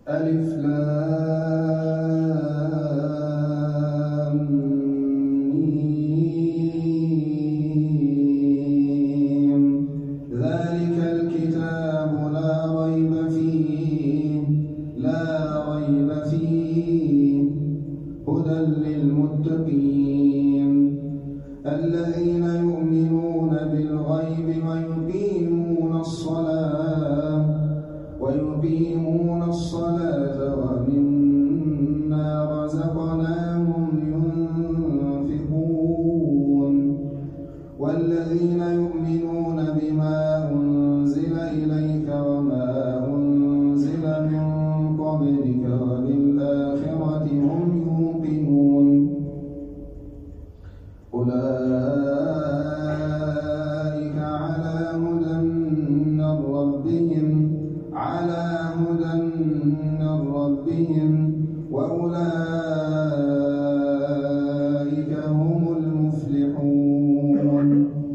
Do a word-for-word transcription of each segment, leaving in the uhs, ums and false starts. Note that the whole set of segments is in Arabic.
ألف لام ميم ذلك الكتاب لا ريب فيه لا ريب فيه هدى للمتقين الذين يؤمنون بالغيب ويقيمون الصلاة ويقيمون الصلاة ومما رزقناهم ينفقون والذين يؤمنون بما أنزل إليك وما أنزل من قبلك وبالآخرة هم يوقنون أولئك على هدى من ربهم على هدى من ربهم وأولئك هم المفلحون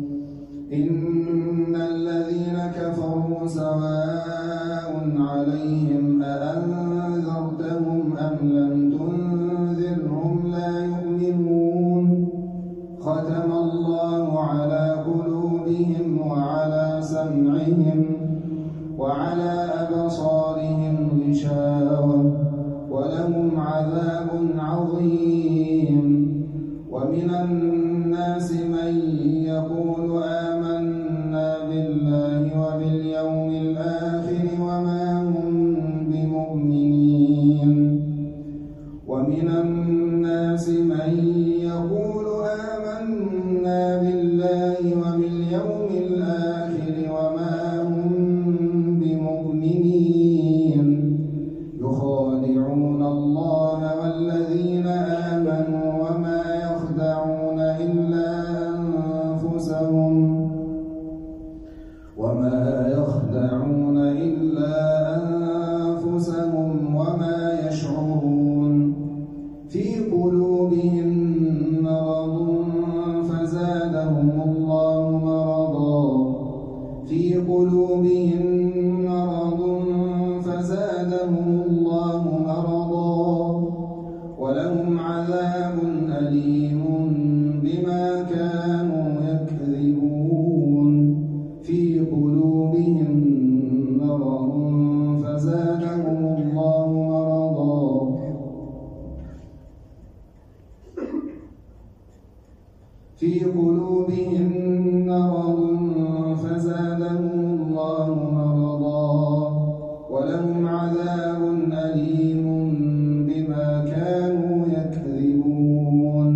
إن الذين كفروا سواء عليهم أأنذرتهم أم لم تنذرهم لا يؤمنون ختم الله على قلوبهم وعلى سمعهم وعلى أبصارهم غشاوة ولهم عذاب عظيم ومن الناس من يقول آمنا بالله وباليوم الآخر وما هم بمؤمنين ومن الناس من يقول آمنا بالله وباليوم الآخر وما هم بمؤمنين يخادعون الله والذين آمنوا وما يخدعون إلا أنفسهم وما يخدعون إلا أنفسهم وما يشعرون في قلوبهم مرض فزادهم الله مرضا في قلوبهم مرض فزادهم الله مرضا ولهم عذاب أليم بما كانوا يكذبون في قلوبهم مرض فزادهم الله مرضا في قلوبهم مرض فزادهم الله مرضا ولهم عذاب أليم بما كانوا يكذبون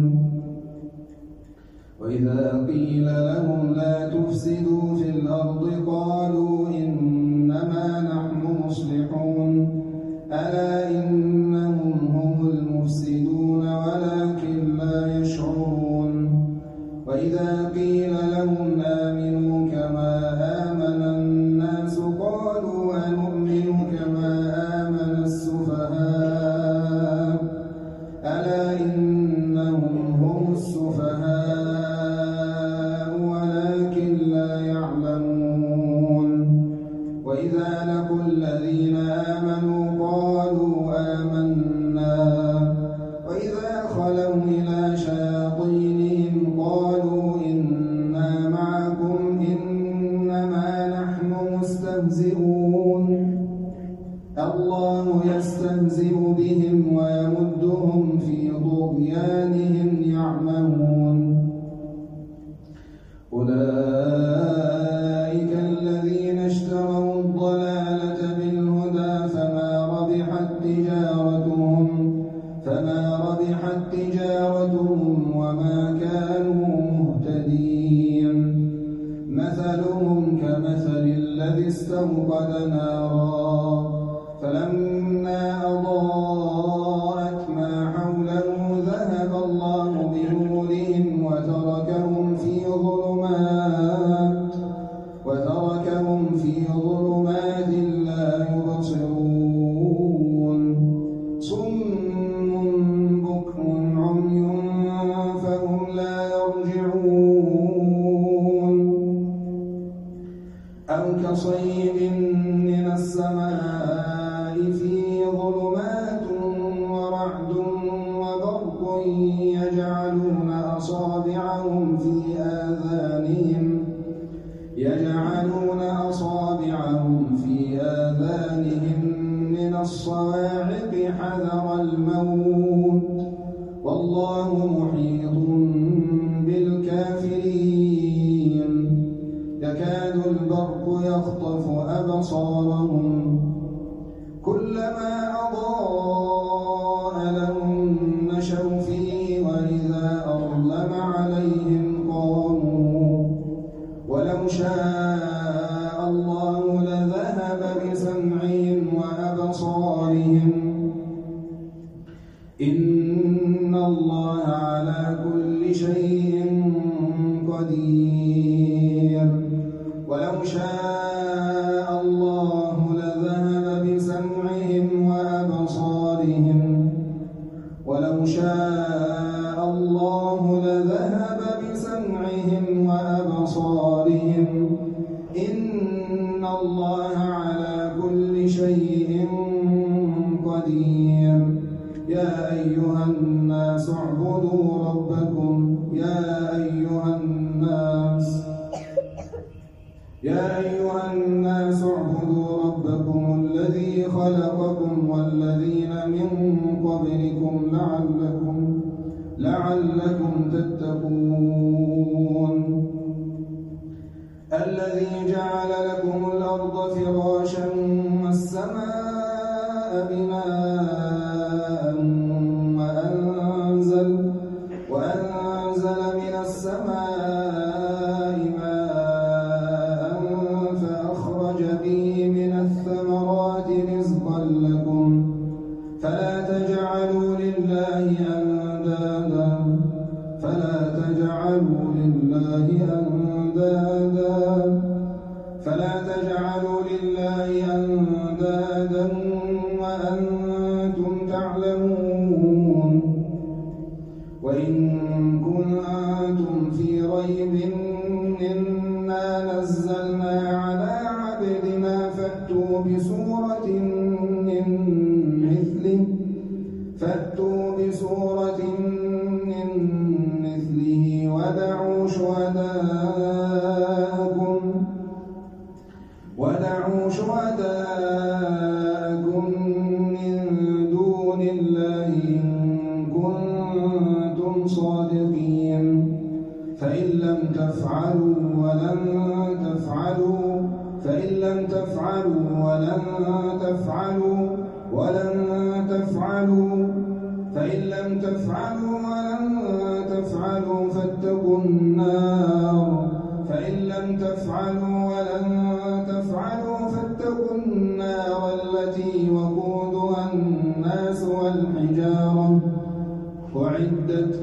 وإذا قيل لهم لا تفسدوا في الأرض قالوا إنما نحن مصلحون ألا إنهم هم المفسدون ولكن لا يشعرون وإذا قيل لهم آمنوا كما آمن الناس قالوا أنؤمن كما آمن السفهاء ألا إنهم هم السفهاء ولكن لا يعلمون وإذا لقوا الذين آمنوا قالوا آمنا وإذا خلوا إلى شياطينهم قالوا إنا معكم إنما نحن مستهزئون الله يستهزئ بهم ويمدهم في طغيانهم يعمهون أولئك الذين اشتروا الضلالة بالهدى فما ربحت تجارتهم فما ربحت تجارتهم وما كانوا مهتدين مثلهم كمثل الذي استوقد نارا فلما أضاءت ما حوله ذهب الله بنورهم وتركهم في ظلمات وتركهم في ظلمات لا يبصرون صم بكم عمي فهم لا يرجعون أو كصيب من السماء في الصواعق حذر الموت والله محيط بالكافرين يكاد البرق يخطف أبصارهم كلما أضاء لهم مشوا فيه وإذا أظلم عليهم قاموا ولو شاء الله لذهب بسمعهم وأبصارهم إن الله على كل شيء قدير ولو شاء الله لذهب بسمعهم وأبصارهم ولو شاء الله لذهب بسمعهم وأبصارهم إن الله على كل شيء قدير يا أيها الناس اعبدوا ربكم يا أيها الناس يا أيها الناس اعبدوا ربكم الذي خلقكم والذين من قبلكم لعلكم لعلكم تتقون الذي جعل لكم الأرض فراشا والسماء بناء وأنزل وأنزل من السماء ماء فأخرج به من الثمرات رزقا لكم فلا تجعلوا لله أندادا فلا تجعلوا لله أندادا فلا تجعلوا لله أندادا وأنتم تعلمون وإن كنتم في ريب مما نزلنا على عبدنا فأتوا بسورة من مثله فأتوا بسورة من مثله ودعوا شهداءكم ودعوا شهداءكم من دون الله إن كنتم صادقين فإن لم تفعلوا ولن تفعلوا فإن لم تفعلوا ولن تفعلوا ولن تفعلوا فإن لم تفعلوا ولن تفعلوا فاتقوا النار فإن لم تفعلوا ولن تفعلوا فاتقوا النار التي وقودها الناس والحجارة أعدت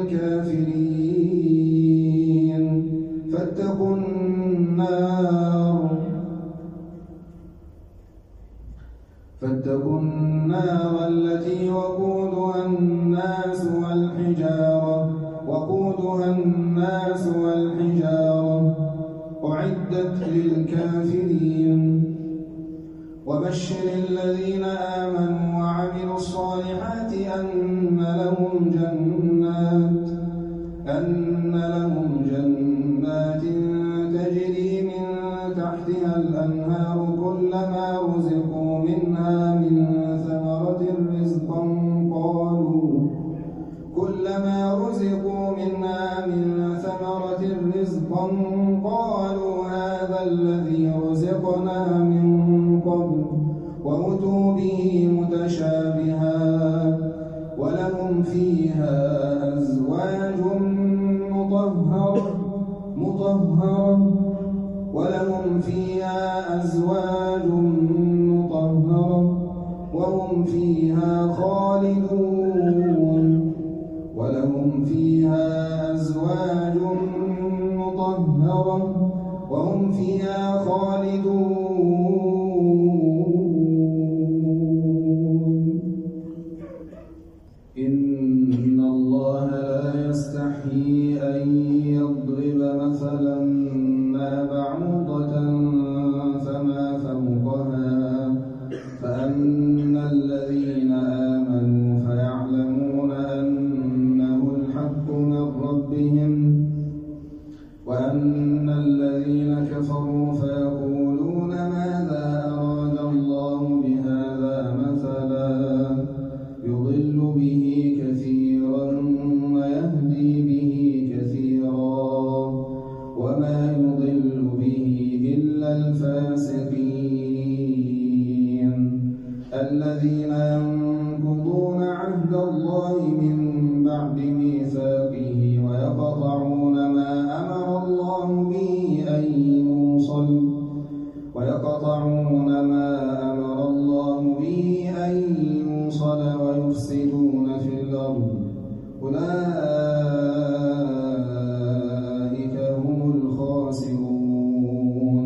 للكافرين فاتقوا النار فاتقوا النار التي وقودها الناس والحجارة وقودها الناس والحجارة أعدت للكافرين وبشر الذين آمنوا وعملوا الصالحات أن لهم جنات أن لهم جنات تجري من تحتها الأنهار كلما رزقوا منها من ثمرة رزقا قالوا كلما رزقوا منها من ثمرة رزقا قالوا هذا الذي رزقنا من قبل وأتوا به متشابها ولهم فيها أزواج مطهرة مطهرة ولهم فيها أزواج مطهرة وهم فيها خالدون ولهم فيها أزواج مطهرة وهم فيها خالدون إن الله لا يستحيي أن يضرب مثلا ما بعوضة فما فوقها فأما الذين آمنوا فيعلمون أنه الحق الذين ينقضون عهد الله من بعد ميثاقه ويقطعون ما أمر الله به أن يوصل ويقطعون ما أمر الله به أن يوصل ويفسدون في الأرض أولئك هم الخاسرون.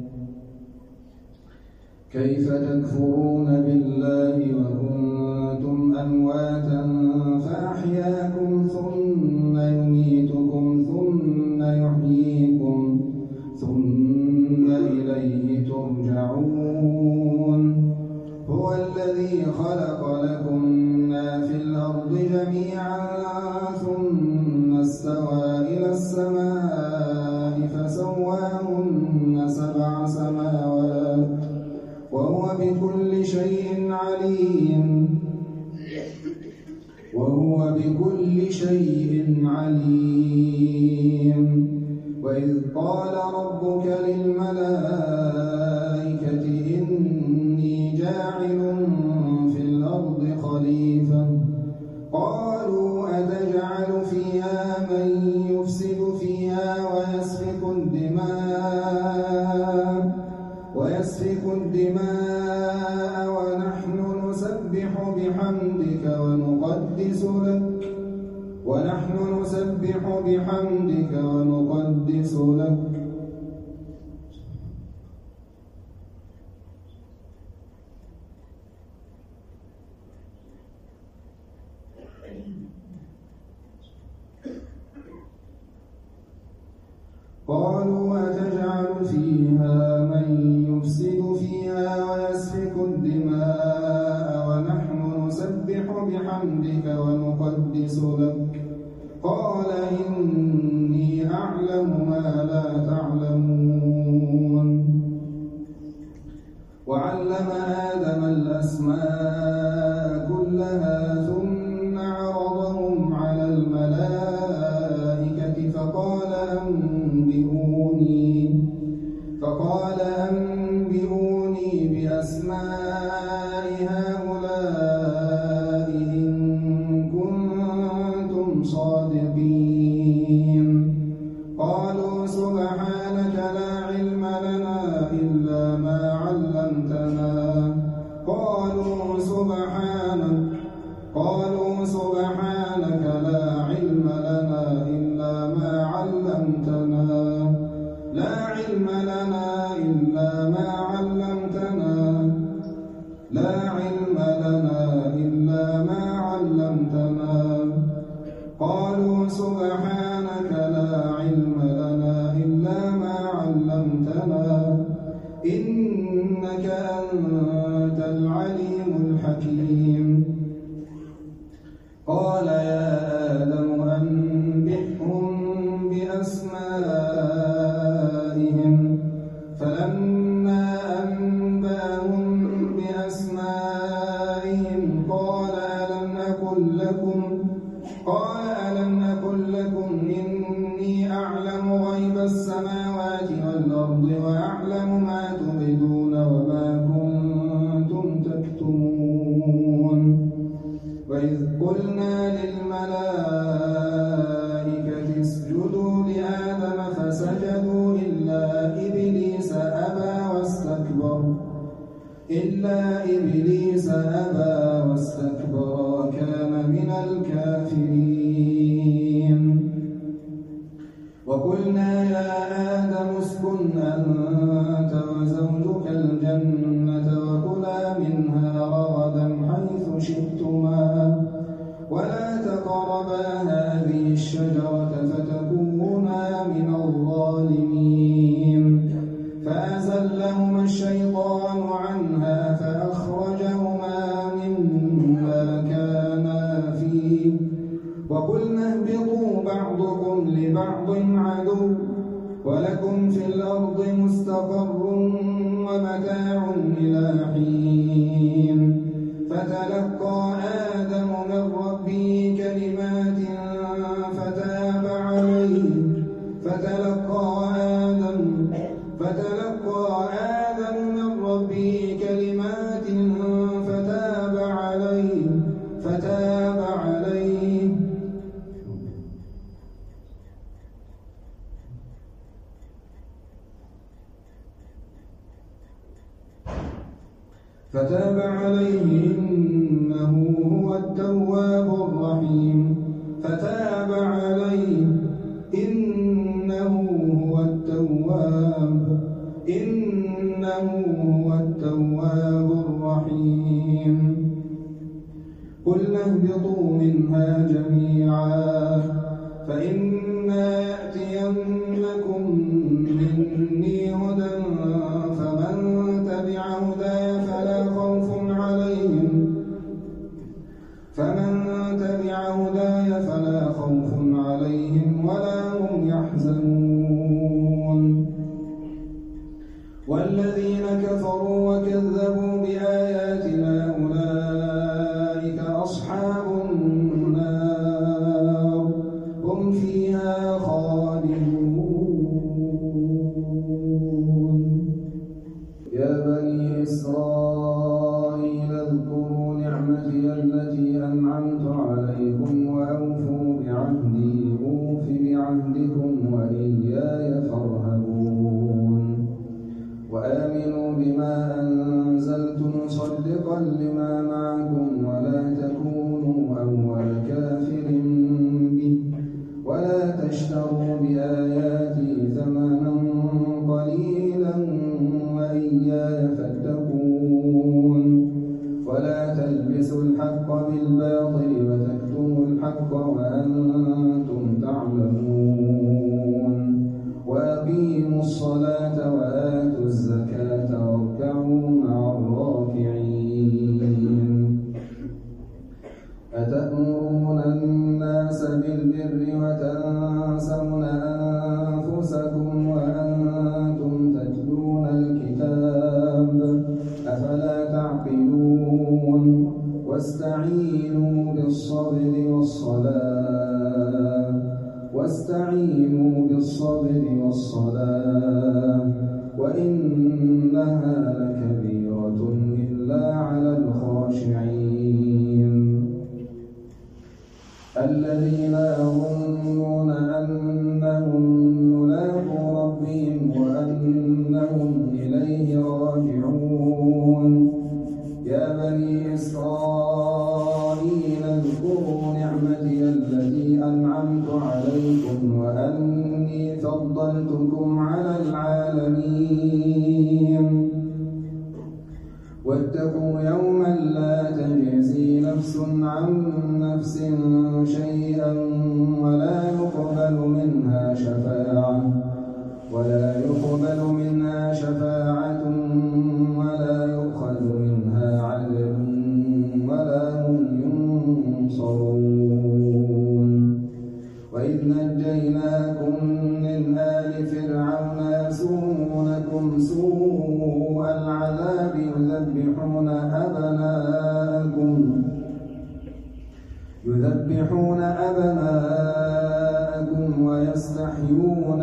كيف تكفرون بالله وكنتم أمواتا فأحياكم ثم يميتكم ثم يحييكم ثم إليه ترجعون. هو الذي خلق لكم ما في الأرض جميعا ثم استوى إلى السماء فسواهن سبع سماوات وهو بكل شيء عليم وهو بكل شيء عليم. وإذ قال ربك للملائكة إني جاعل في الأرض خليفة قالوا أتجعل فيها من يفسد فيها ويسفك الدماء ويسفك الدماء ونحن نسبح بحمدك ونقدس لك ونحن نسبح بحمدك ونقدس لك. قالوا أتجعل فيها من يفسد فيها ويسفك الدماء ونحن نسبح بحمدك ونقدس لك قال إني أعلم ما لا تعلمون. وعلم آدم الأسماء كلها ثم عرضهم على الملائكة فقال أنبئوني فقال أنبئوني بأسماء هؤلاء إن كنتم صادقين. قالوا سبحانك لا علم لنا إلا ما علمتنا قالوا سبحانك قالوا سبحانك لا علم لنا إلا ما علمتنا لا علم لنا إلا ما علمتنا لا علم لنا إلا ما علمتنا قالوا سبحانك لا علم لنا إلا ما علمتنا إنك أنت العليم الحكيم. قال يا آدم أنبئهم بأسمائهم فلما أنبأهم بأسمائهم قال ألم أقل لكم قال ألم أقل لكم إني أعلم غيب السماوات والأرض وأعلم ما تبدون وما كنتم تكتمون. وإذ قلنا للملائكة اسجدوا لآدم فسجدوا إلا إبليس أبى واستكبر إلا إبليس أبى واستكبر وكان من الكافرين. وقلنا يا آدم اسكن أنت وزوجك الجنة وكلا منها رغدا حيث شئتما ولا تقربا هذه الشجرة فتكونا من الظالمين. فأزلهما الشيطان عنها فأخرجهما مما كانا فيه وقلنا اهبطوا بعضكم لبعض عدو ولكم في الأرض مستقر ومتاع إلى حين. فتلقى آدم من ربه كلمات فتاب عليه فتلقى آدم فتلقى آدم من ربه كلمات فتاب قلنا اهبطوا منها جميعا فإما يأتينكم مني هدى فمن تبع هداي فلا خوف عليهم فمن تبع هداي فلا خوف عليهم ولا هم يحزنون والذين كفروا وكذبوا بآياتنا أولئك أصحاب النار هم فيها خالدون يا بني إسرائيل اذكروا نعمتي التي أنعمت عليكم وأوفوا بعهدي أوف بعهدكم وإياي فارهبون وآمنوا بما أنزلت مصدقا لما معكم ولا تكونوا أول كافر به ولا تشتروا بآياتي ثمنا قليلا وإياي فاتقون ولا تلبسوا الحق بالباطل وتكتموا الحق وأنتم تعلمون وأقيموا الصلاة وآتوا الزكاة واركعوا مع الراكعين أتأمرون الناس بالبر وتنسون أنفسكم وأنتم تتلون الكتاب أفلا تعقلون واستعينوا بالصبر والصلاة واستعينوا بالصبر والصلاة وإنها لكبيرة إلا على الخاشعين الذين يظنون أنهم ملاقو ربهم وأنهم إليه راجعون يا بني إسرائيل اذكروا نعمتي التي أنعمت عليكم وأني فضلتكم على العالمين واتقوا يوما لا تجزي نفس عن نفس شيئا ولا يقبل منها شفاعة ولا يقبل منها شفاعة ولا يؤخذ منها عدل ولا هم ينصرون وإذ نجيناكم من آل فرعون يسومونكم سوء العذاب يذبحون أبناءكم يذبحون أبناءكم ويستحيون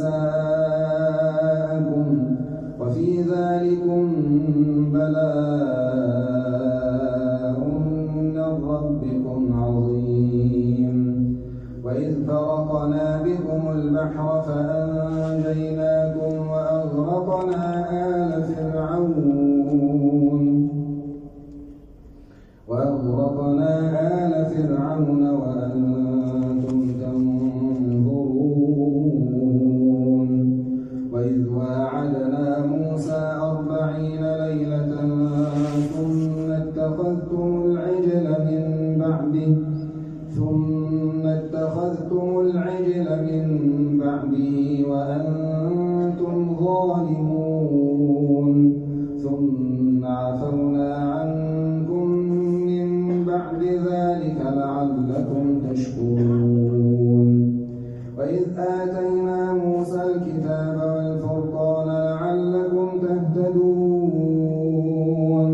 نساءكم وفي ذلكم بلاء من ربكم عظيم وإذ فرقنا بكم البحر فأنجيناكم وأغرقنا آل فرعون وأغرقنا آل فرعون وأنتم تنظرون وإذ واعدنا موسى أربعين ليلة ثم اتخذتم العجل من بعده ثم اتخذتم العجل من بعده وأنتم ظالمون ثم عفونا عنكم من بعد ذلك لعلكم تشكرون وإذ آتينا موسى الكتاب والفرقان لعلكم تهتدون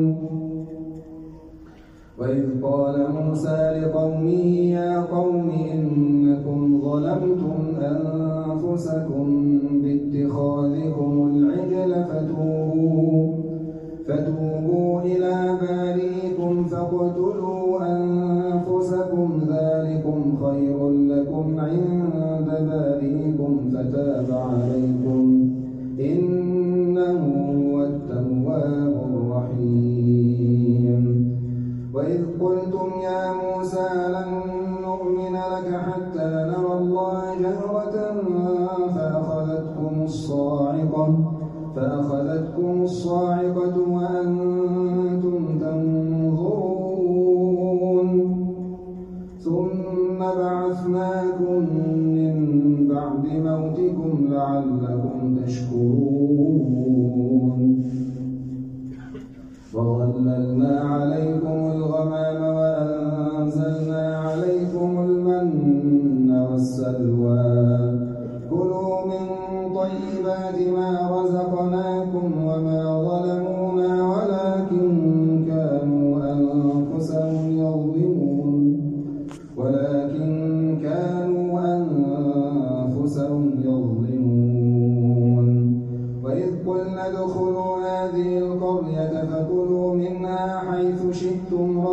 وإذ قال موسى لقومه يا قوم إنكم ظلمتم أنفسكم باتخاذكم العجل فتوبوا فتوبوا إلى بارئكم فاقتلوا أنفسكم ذلكم خير لكم عند بارئكم فتاب عليكم إنه هو التواب الرحيم وإذ قلتم يا موسى لن نؤمن لك حتى نرى الله جهرة فأخذتكم الصاعقة فأخذتكم الصاعقة وأنتم تنظرون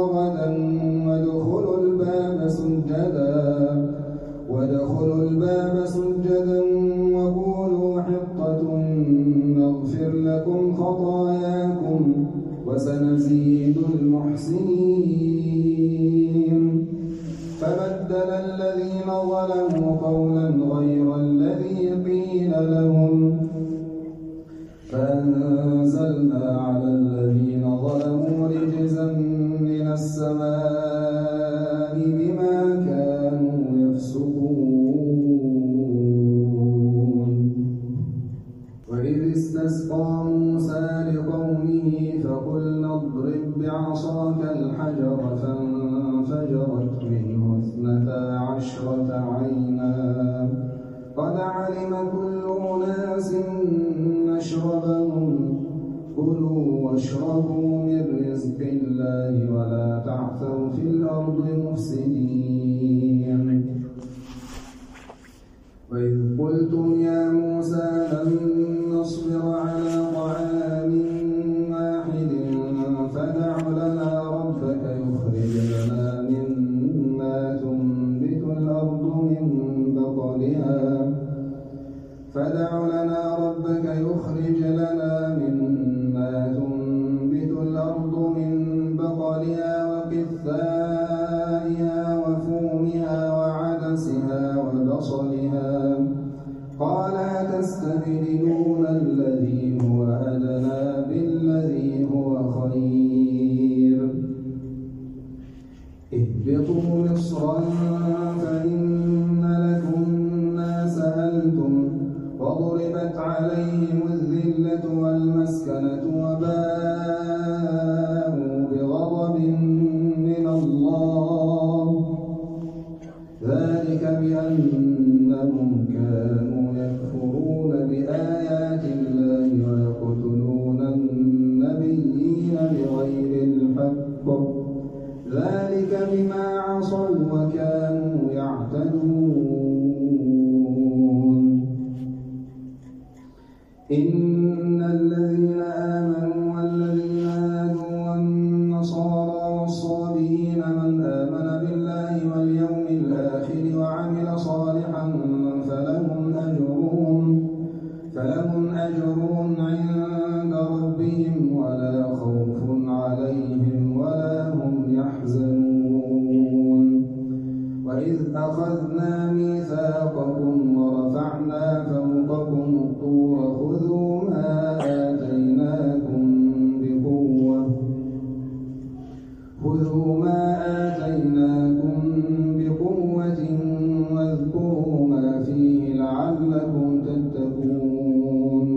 رغدا وادخلوا الباب سجدا وادخلوا الباب سجدا وقولوا حطة نغفر لكم خطاياكم وسنزيد المحسنين. فبدل الذين ظلموا قولا غير الذي قيل لهم فأنزلنا على الذين ظلموا رجزا من السماء بما كانوا يفسقون. وإذ استسقى موسى لقومه فقلنا اضرب بعصاك الحجر فانفجرت منه اثنتا عشرة عينا قد علم كل أناس مشربهم كلوا واشربوا من رزق الله ولا تعثوا في الأرض مفسدين. وإذ قلتم يا موسى لن نصبر على طعام واحد فادع لنا ربك يخرج لنا مما تنبت الأرض من بقلها فادع لنا ربك يخرج لنا مما تنبت الأرض من بقلها وقثائها وفومها وعدسها وبصلها قال أتستبدلون الذي هو أدنى بالذي هو خير اهبطوا مصرا فإن لكم ما سألتم وضربت عليهم الذلة والمسكنة وباءوا بغضب من الله ذلك بأنهم كانوا يكفرون بآيات الله ويقتلون النبيين بغير الحق ذلك بما عصوا وكانوا يعتدون. إن الذين آمنوا والذين هادوا والنصارى والصابئين من آمن بالله واليوم الآخر وعمل صالحا فلهم أجرهم فلهم أجرهم عند ربهم ولا خوف عليهم ولا هم يحزنون. وإذ أخذنا ميثاقكم ورفعنا فوقكم الطور خذوا ما آتيناكم بقوة خذوا ما آتيناكم بقوة واذكروا ما فيه لعلكم تتقون.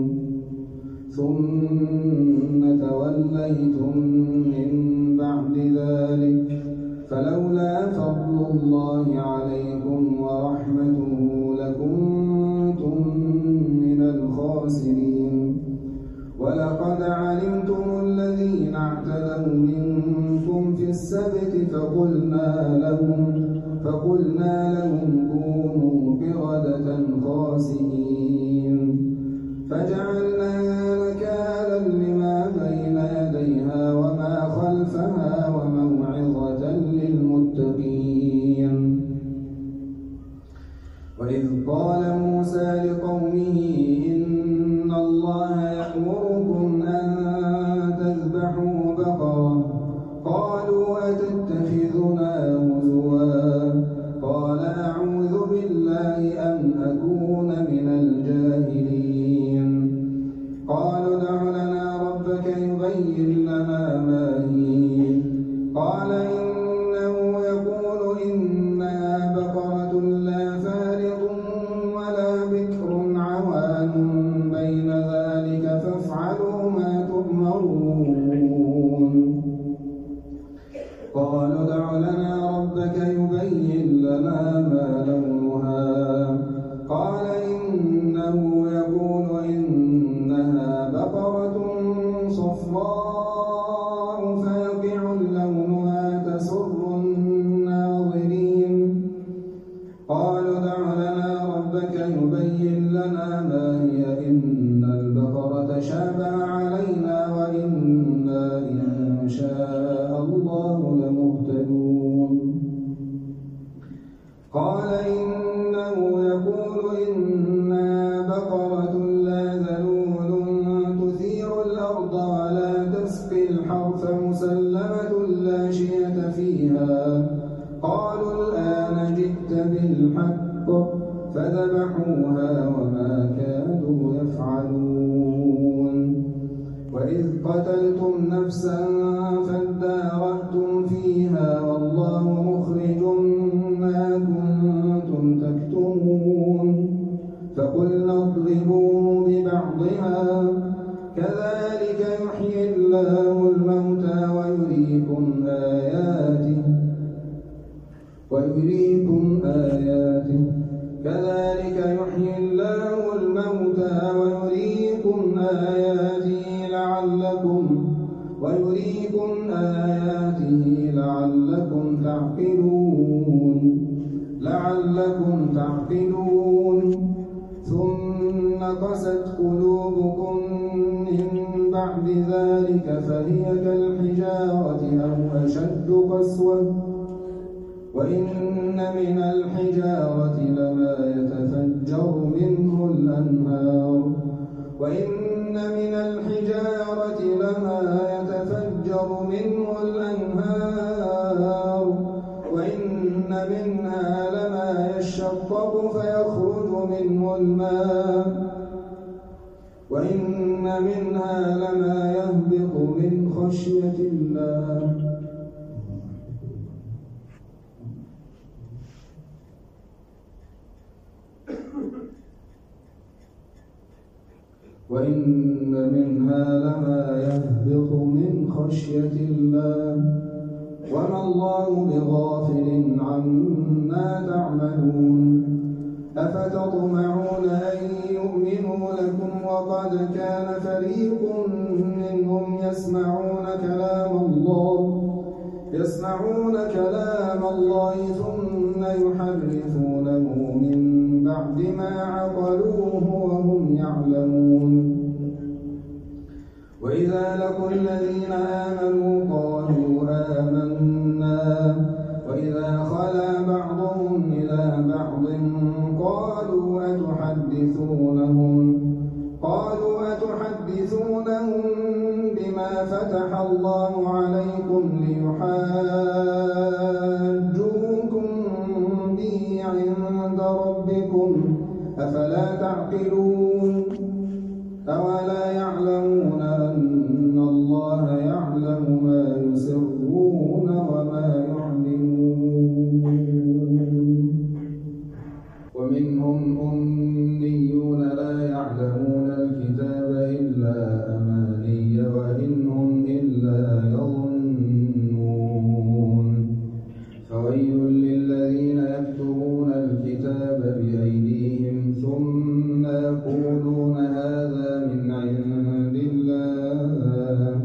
ثم توليتم من بعد ذلك فلولا فضل الله عليكم ورحمته لكنتم من الخاسرين. ولقد علمتم الذين اعتدوا منكم في السبت فقلنا لهم فقلنا لهم كونوا قردة خاسئين فجعلناها نكالا لما بين يديها وما خلفها وموعظة للمتقين. وإذ قال موسى لقومه إن الله يأمركم أن تذبحوا بقرة قالوا أتتخذنا هزوا قال أعوذ بالله أن أكون من الجاهلين. قالوا ادع لنا ربك يبين لنا ما هي قال إنه يقول إنها بقرة لا فارض ولا بكر عوان بين ذلك فافعلوا ما تؤمرون. قالوا ادع لنا ربك يبين لنا ما لونها قال إنه يقول إنها بقرة صفراء فاقع لونها تسر الناظرين. قالوا ادع لنا ربك يبين لنا ما هي إن البقرة تشابه علينا وإنا إن شاء الله لمهتدون. فيها قالوا الآن جئت بالحق فذبحوها وما كادوا يفعلون وإذ قتلتم نفسا فادارأتم فيها والله مخرج ما كنتم تكتمون فقلنا اضربوه ببعضها كذلك يحيي الله الموتى ويريكم آياته ويريكم آياته كذلك يحيي الله الموتى ويريكم آياته لعلكم ويريكم آياته لعلكم تعقلون لعلكم تعقلون ثم قست قلوبكم من بعد ذلك فهي كالحجارة أو أشد قسوة وإن من الحجارة لما يتفجر منه الأنهار وإن من الحجارة لما يتفجر منه الأنهار وإن منها لما يشقق فيخرج منه الماء وإن منها لما يهبط من خشية الله وإن منها لما يهبط من خشية الله وما الله بغافل عما تعملون أفتطمعون أن يؤمنوا لكم وقد كان فريق منهم يسمعون كلام الله يسمعون كلام الله ثم يحرفونه من بعد ما عقلوه وهم يعلمون وإذا لقوا الذين آمنوا قالوا آمنا وإذا خلا بعضهم إلى بعض قالوا أتحدثونهم قالوا أتحدثونهم بما فتح الله عليكم ليحاجوكم به عند ربكم أفلا تعقلون أولا يعلمون أن الله يعلم ما يسرون وما يعلنون ومنهم أميون لا يعلمون الكتاب إلا أماني وإن هم إلا يظنون فويل للذين يكتبون الكتاب بأيديهم ثم يقولون هذا من عند الله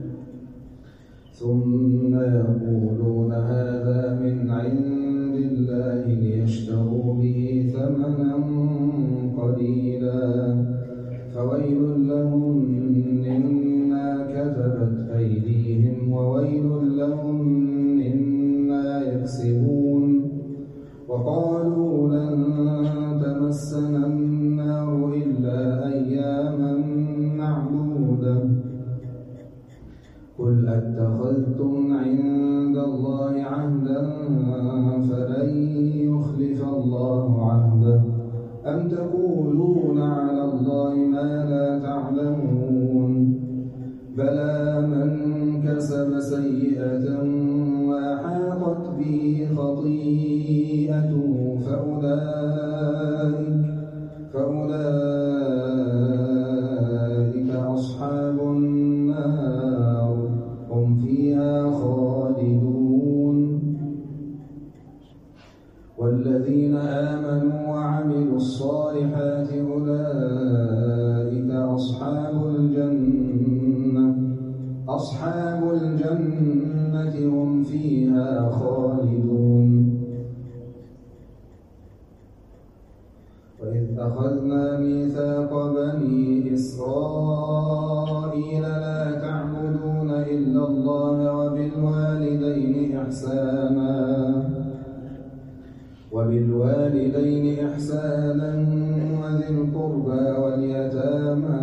ثم يقولون هذا من عند الله ليشتروا به ثمنا قليلا فويل لهم مما كتبت أيديهم وويل لهم مما يكسبون وقالوا لن تمسنا النار إلا أياما معدودة قل أتخذتم عند الله عهدا فلن يخلف الله عهده أم تقولون على الله ما لا تعلمون بلى من كسب سيئة وأحاطت به خطيئته فأولئك فأولئك أصحاب النار هم فيها خالدون والذين آمنوا وعملوا الصالحات أولئك أصحاب الجنة أصحاب الجنة هم فيها خالدون وإذ أخذنا ميثاق بني إسرائيل لا تعبدون إلا الله وبالوالدين إحسانا وبالوالدين إحسانا وذي القربى واليتامى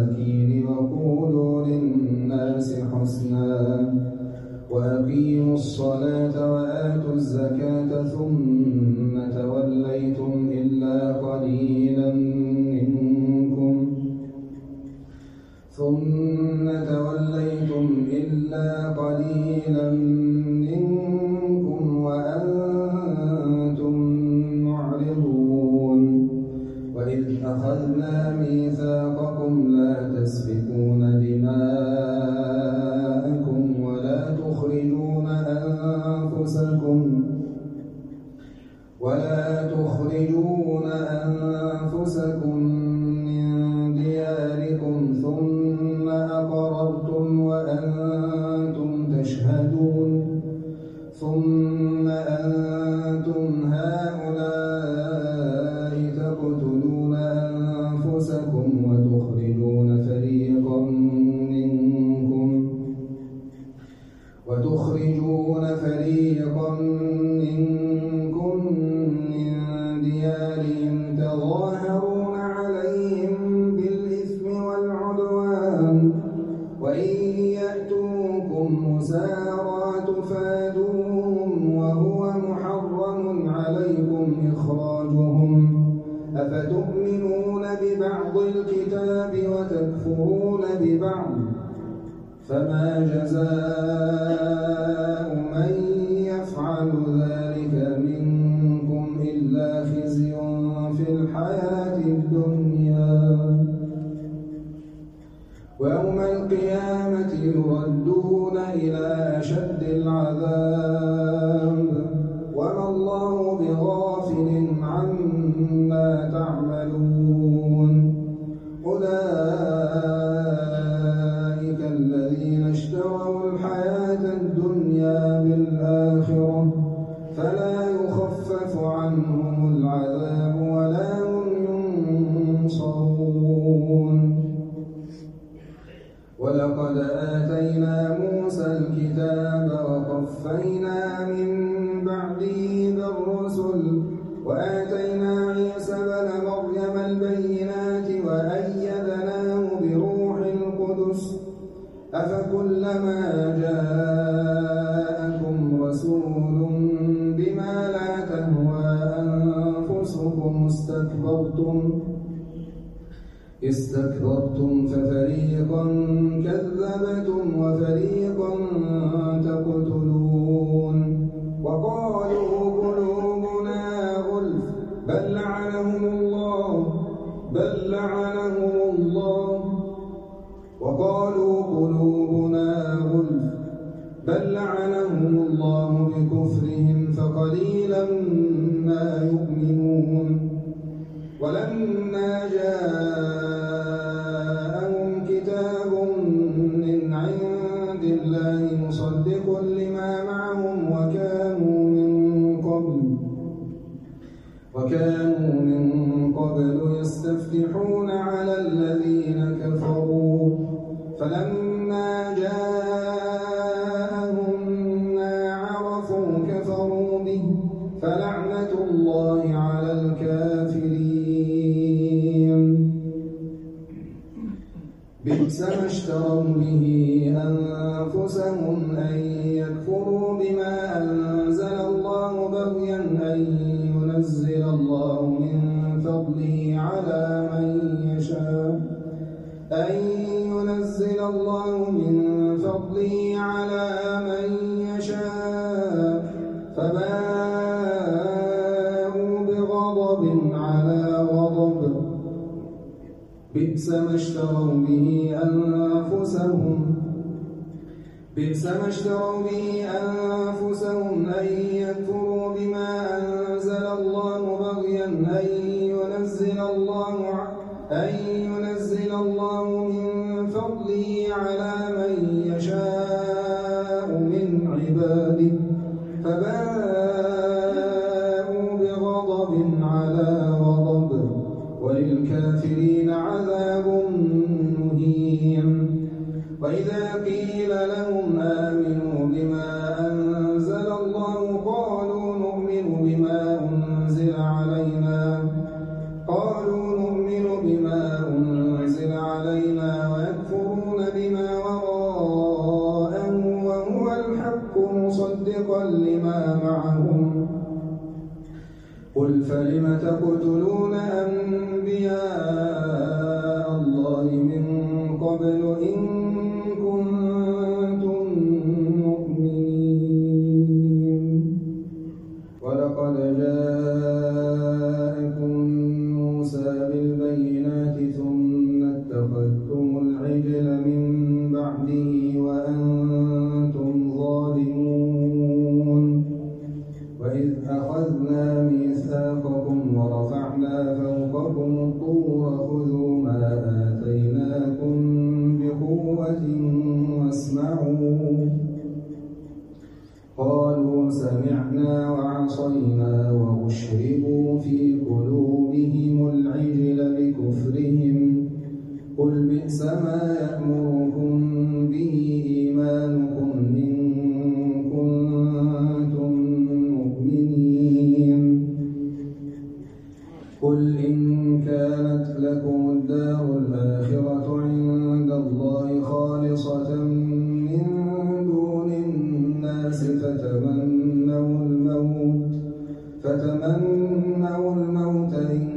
والمساكين وقولوا للناس حسنا وأقيموا الصلاة الصلاة وآتوا الزكاة ثم توليتم إلا قليلا منكم ثم توليتم إلا قليلا منكم وأنتم معرضون وإذ أخذنا ميثاقكم لا تسفكون دماءكم ولا تخرجون أنفسكم ولا تخرجون أنفسكم من دياركم ثم أقررتم وأنتم تشهدون ثم أنتم هؤلاء تقتلون أنفسكم وتخرجون فريقا منكم وتخرجون فريقا منكم من ديارهم تظاهرون عليهم بالإثم والعدوان وإن يأتوكم مسارى تفادوهم وهو محرم عليكم إخراجهم أفتؤمنون ببعض الكتاب وتكفرون ببعض فما جزاء من يفعل ذلك منكم إلا خزي في الحياة الدنيا ويوم القيامة يردون إلى أشد العذاب وما الله بغافل عما تعملون أولئك الذين اشتروا الحياة الدنيا بالآخرة فلا يخفف عنهم العذاب ولا هم ينصرون ولقد آتينا موسى الكتاب وقفينا من بعده بالرسل وآتينا عيسى ابن مريم البينات وأيدناه بروح القدس أفكلما جاءكم رسول بما لا تهوى أنفسكم استكبرتم استكبرتم ففريقا كذبتم وفريقا تقتلون وقالوا قلوبنا غلف بل لعنهم الله بل لعنهم الله وقالوا قلوبنا غلف بل لعنهم الله بكفرهم فقليلا ما يؤمنون ولما جاءهم كتاب من عند الله مصدق لما معهم وكانوا من قبل وكانوا من قبل يستفتحون على الذين كفروا فلما جاءهم ما عرفوا كفروا به فلعنة الله على الكافرين بئس ما اشتروا به أنفسهم أن يكفروا بما أنزل الله بغيا أن ينزل الله من فضله على من يشاء أن ينزل الله من فضله على من يشاء فباءوا بغضب على غضب بئس ما اشتروا به أنفسهم بئس ما اشتروا به أنفسهم أن يكفروا بما أنزل الله بغيا أن ينزل الله أن ينزل الله من فضله على من يشاء من عباده فباءوا بغضب على غضب وللكافرين عذاب مهين وإذا قيل لهم آمنوا بما أنزل الله قالوا نؤمن بما أنزل علينا قالوا نؤمن بما أنزل علينا ويكفرون بما وراءه وهو الحق مصدقا مصدقا لما معهم قل فلم تقتلون أنبياء الله من قبل إن كنتم مؤمنين ولقد جاءكم موسى بالبينات ثم اتخذتم العجل من بعده وأنتم ظالمون وإذ أخذنا ميثاقكم ورفعنا فوقكم الطور خذوا ما آتيناكم بقوة واسمعوا قالوا سمعنا وعصينا وأشربوا في قلوبهم العجل بكفرهم قل بئس ما يأمركم به إيمانكم إن كنتم مؤمنين قل إن كانت لكم الدار الآخرة عند الله خالصة من دون الناس فتمنوا الموت فتمنوا الموت إن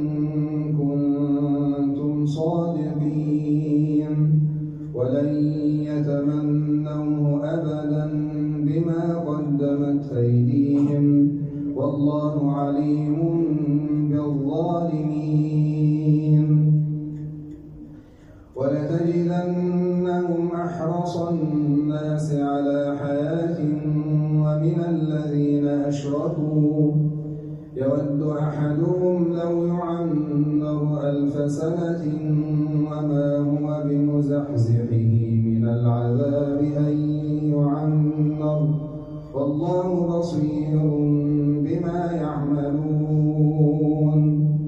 كنتم صادقين ولن يتمنوه أبدا بما قدمت أيديهم والله عليم بالظالمين ولتجدنهم أحرص الناس على حياة ومن الذين أشركوا يود أحدهم لو يعمر ألف سنة وما هو بمزحزحه من العذاب أن يعمر والله بصير بما يعملون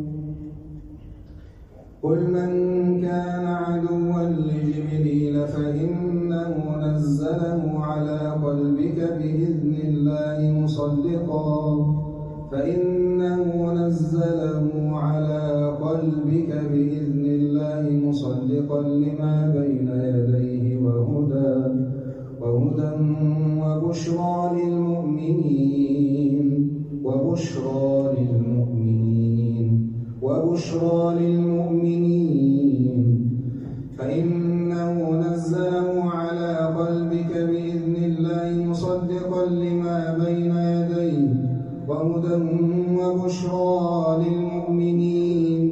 قل من كان عدوا لجبريل فإنه نزله على قلبك بإذن الله مصدقا فإنه نزله على قلبك بإذن الله مصدقا لما بين يديه وهدى وهدى وبشرى للمؤمنين وبشرى للمؤمنين وبشرى للمؤمنين فإنه نزله على قلبك بإذن الله مصدقا لما بين يديه وهدى وبشرى للمؤمنين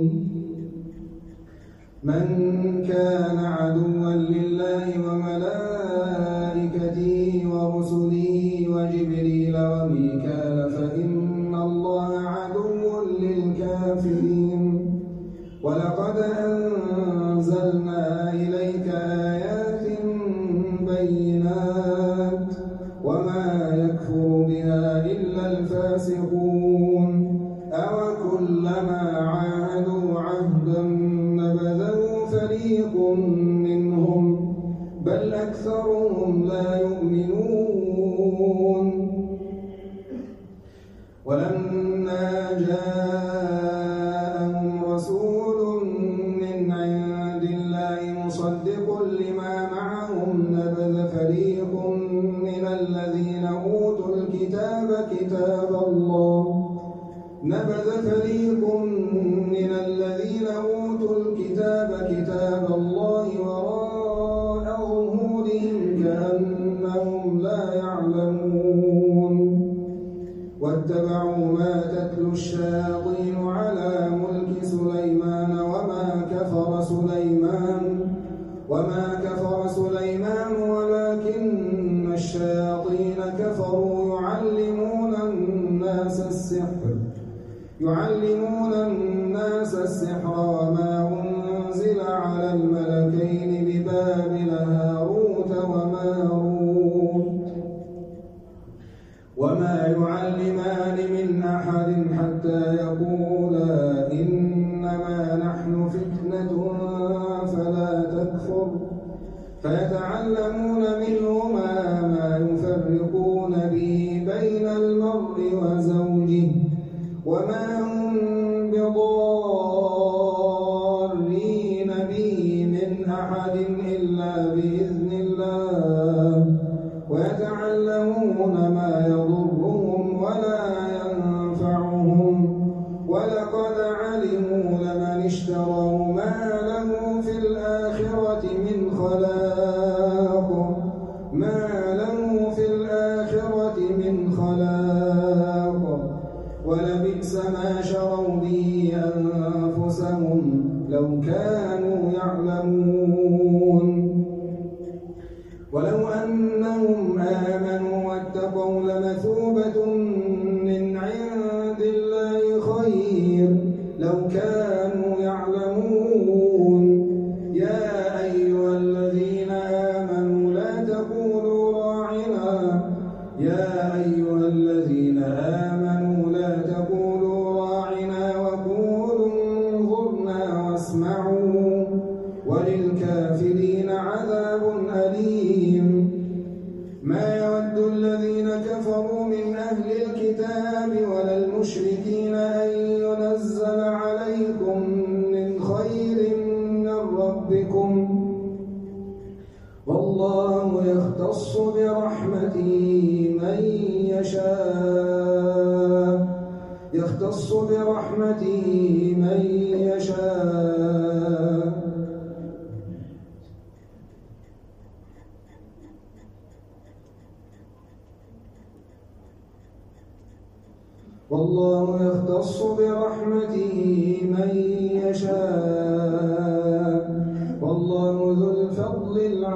من كان عدوا لله وملائكته ورسله وجبريل وميكال فإن الله عدو للكافرين ولقد أنزلنا إليك آيات بينات وما يكفر بها إلا الفاسقون أوكلما عاهدوا عهدا نبذه فريق منهم بل أكثرهم لا يؤمنون ولما جاءهم رسول من عند الله مصدق لما معهم نبذ فريق من الذين أوتوا الكتاب كتاب الله نبذ فريق من الذين أوتوا الكتاب كتاب الله وراء ظهورهم كأنهم لا يعلمون واتبعوا ما تتلو الشياطين على ملك سليمان وما كفر سليمان وما كفر سليمان ولكن الشياطين كفروا يعلمون الناس السحر يعلمون الناس السحر وما أنزل على الملكين ببابل هاروت وماروت وما يعلمان من أحد حتى يقولا إنما نحن فتنة فلا تكفر فيتعلمون منهما ما يفرقون به بين المرء وزوجه وما هم بضارين به من أحد إلا بإذن الله ويتعلمون ما يضر من خلاق ولبئس ما شروا به أنفسهم لو كانوا يعلمون ولو أنهم آمنوا واتقوا لمثوبة من عند الله خير لو كانوا يعلمون يا أيها الذين آمنوا لا تقولوا راعنا يا أيها الذين آمنوا لا تقولوا راعنا وقولوا انظرنا واسمعوا وللكافرين عذاب أليم ما يود الذين كفروا من أهل الكتاب ولا المشركين أن ينزل عليكم من خير من ربكم والله يختص برحمته من يشاء يختص برحمته من يشاء والله يختص برحمته من يشاء والله ذو الفضل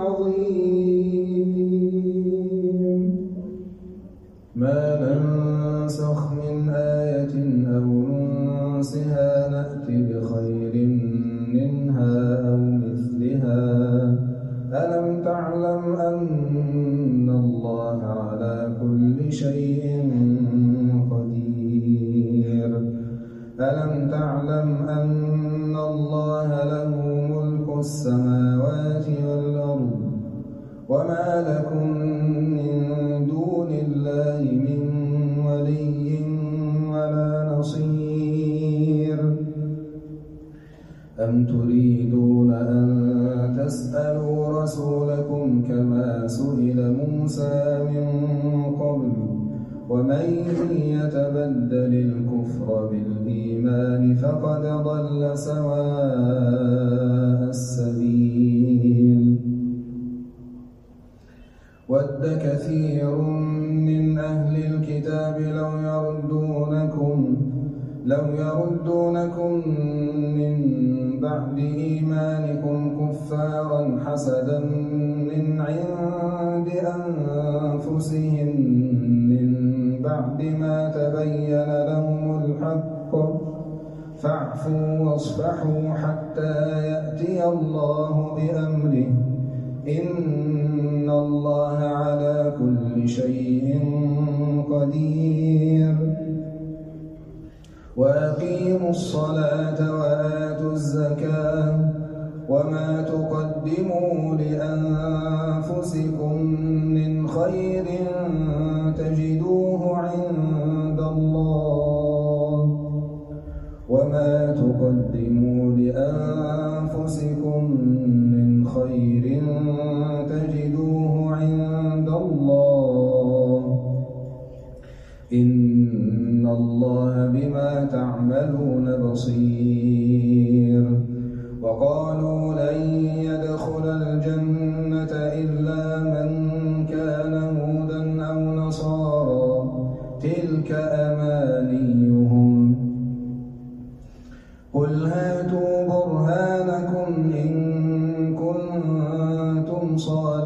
العظيم ما ننسخ من آية أو ننسها نأت بخير منها أو مثلها ألم تعلم أن الله على كل شيء ألم تعلم أن الله له ملك السماوات والأرض وما لكم من دون الله من ولي ولا نصير أم تريدون أن تسألوا رسولكم كما سئل موسى من قبل ومن يتبدل الكفر بالإيمان فقد ضل سواء السبيل ود كثير من أهل الكتاب لو يردونكم لو يردونكم من بعد إيمانكم كفارا حسدا من عند أنفسهم بعد ما تبين لهم الحق فاعفوا واصفحوا حتى يأتي الله بأمره إن الله على كل شيء قدير وأقيموا الصلاة وآتوا الزكاة وما تقدموا لأنفسكم من خير تجدوه عند الله وما تقدموا لأنفسكم من خير تجدوه عند الله إن الله بما تعملون بصير وقالوا لن يدخل الجنة إلا من كان هودا أو نصارى تلك أمانيهم قل هاتوا برهانكم إن كنتم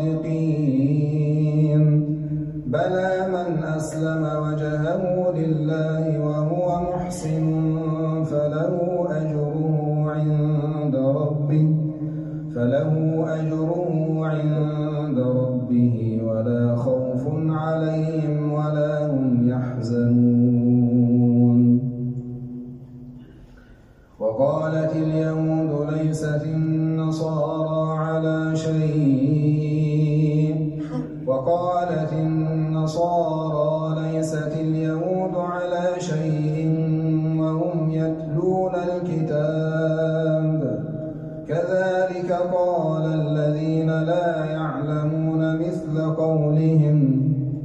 صادقين بلى من أسلم وجهه لله وهو محسن فله أجره عند ربه فله أجره عند ربه ولا خوف عليهم ولا هم يحزنون وقالت اليهود ليست النصارى على شيء وقالت النصارى ليست اليهود على شيء وهم يتلون الكتاب كذلك قال الذين لا يعلمون مثل قولهم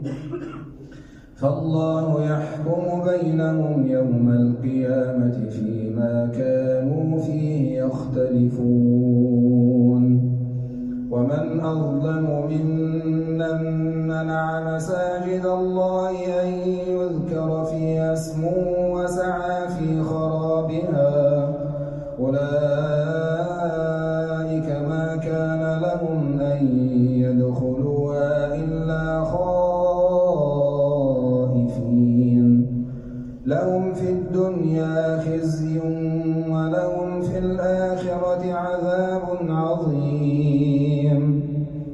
فالله يحكم بينهم يوم القيامة فيما كانوا فيه يختلفون ومن أظلم ممن منع مساجد الله أن يذكر فيها اسمه وسعى في خرابها أولئك ما كان لهم أن يدخلوها إلا خائفين لهم في الدنيا خزي ولهم في الآخرة عذاب عظيم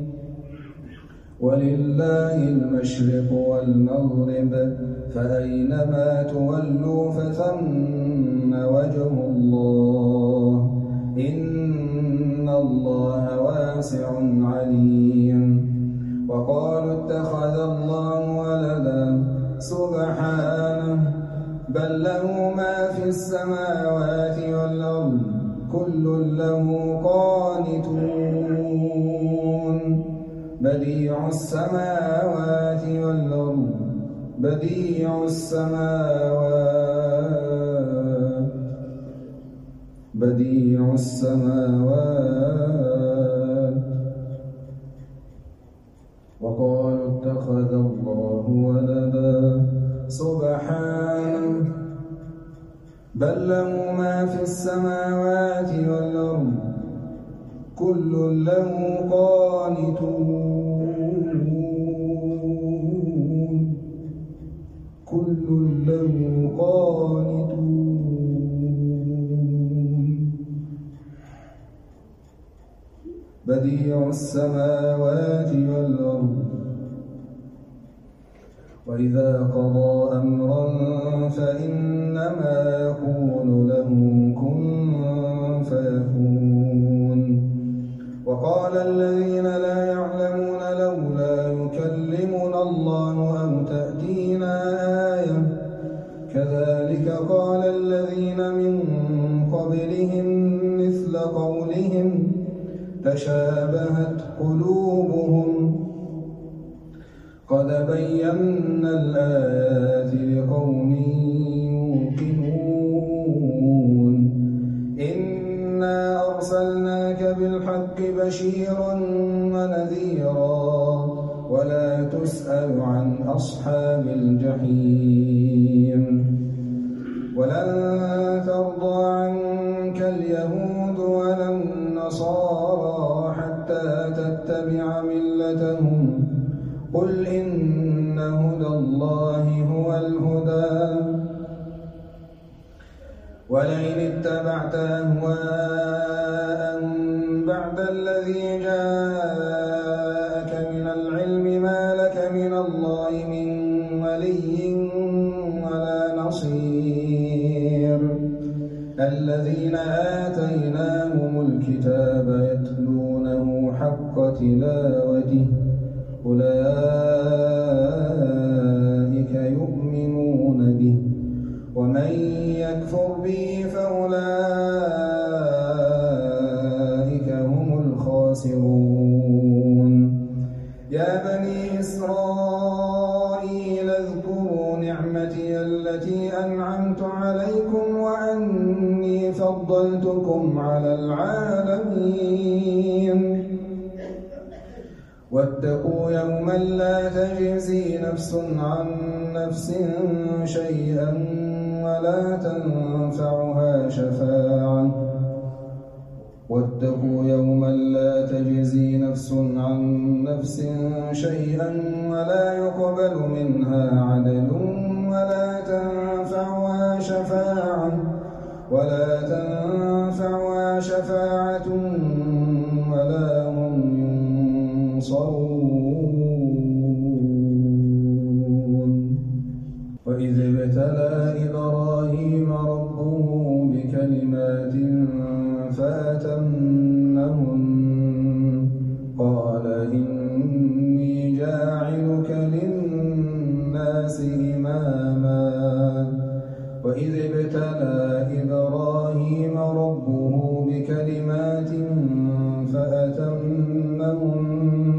ولله المشرق والمغرب فأينما تولوا فثم وجه الله إن الله واسع عليم وقالوا اتخذ الله ولدا سبحانه بل له ما في السماوات والأرض كل له قانتون بديع السماوات والأرض بديع السماوات بديع السماوات وقالوا اتخذ الله ولدا سبحانه بل له ما في السماوات والأرض كل له قانتون كل له قانتون بديع السماوات والأرض وإذا قضى أمرا فإنما يقول له كن فيكون وقال الذين لا يعلمون لولا يكلمنا الله أو تأتينا آية كذلك قال الذين من قبلهم مثل قولهم تشابهت قلوبهم قد بينا الآيات لقوم يوقنون إنا أرسلناك بالحق بشيرا ونذيرا ولا تسأل عن أصحاب الجحيم ولن ترضى عنك اليهود ولا النصارى حتى تتبع ملتهم قل إن هدى الله هو الهدى ولئن اتبعت أهواءهم بعد الذي جاءك من العلم ما لك من الله من ولي ولا نصير الذين آتيناهم الكتاب يتلونه حق تلاوته أولئك يؤمنون به ومن يكفر به فأولئك هم الخاسرون يا بني إسرائيل اذكروا نعمتي التي أنعمت عليكم وأني فضلتكم على العالمين واتقوا يوما لا تجزي نفس عن نفس شيئا ولا تنفعها شفاعة واتقوا يوما لا تجزي نفس عن نفس شيئا ولا يقبل منها عدل ولا تنفعها شفاعة ولا تنفعها شفاعة ولا هم ينصرون وإذ ابتلى إبراهيم ربه بكلمات فأتمهن قال إني جاعلك للناس إماما وإذ ابتلى إبراهيم ربه بكلمات فأتمهن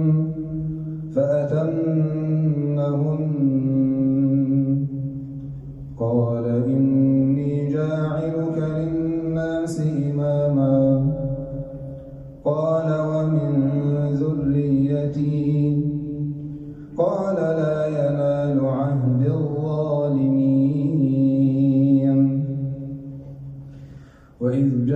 فأتمهن قال إني جاعلك للناس إماما قال ومن ذريتي قال لا ينال عهد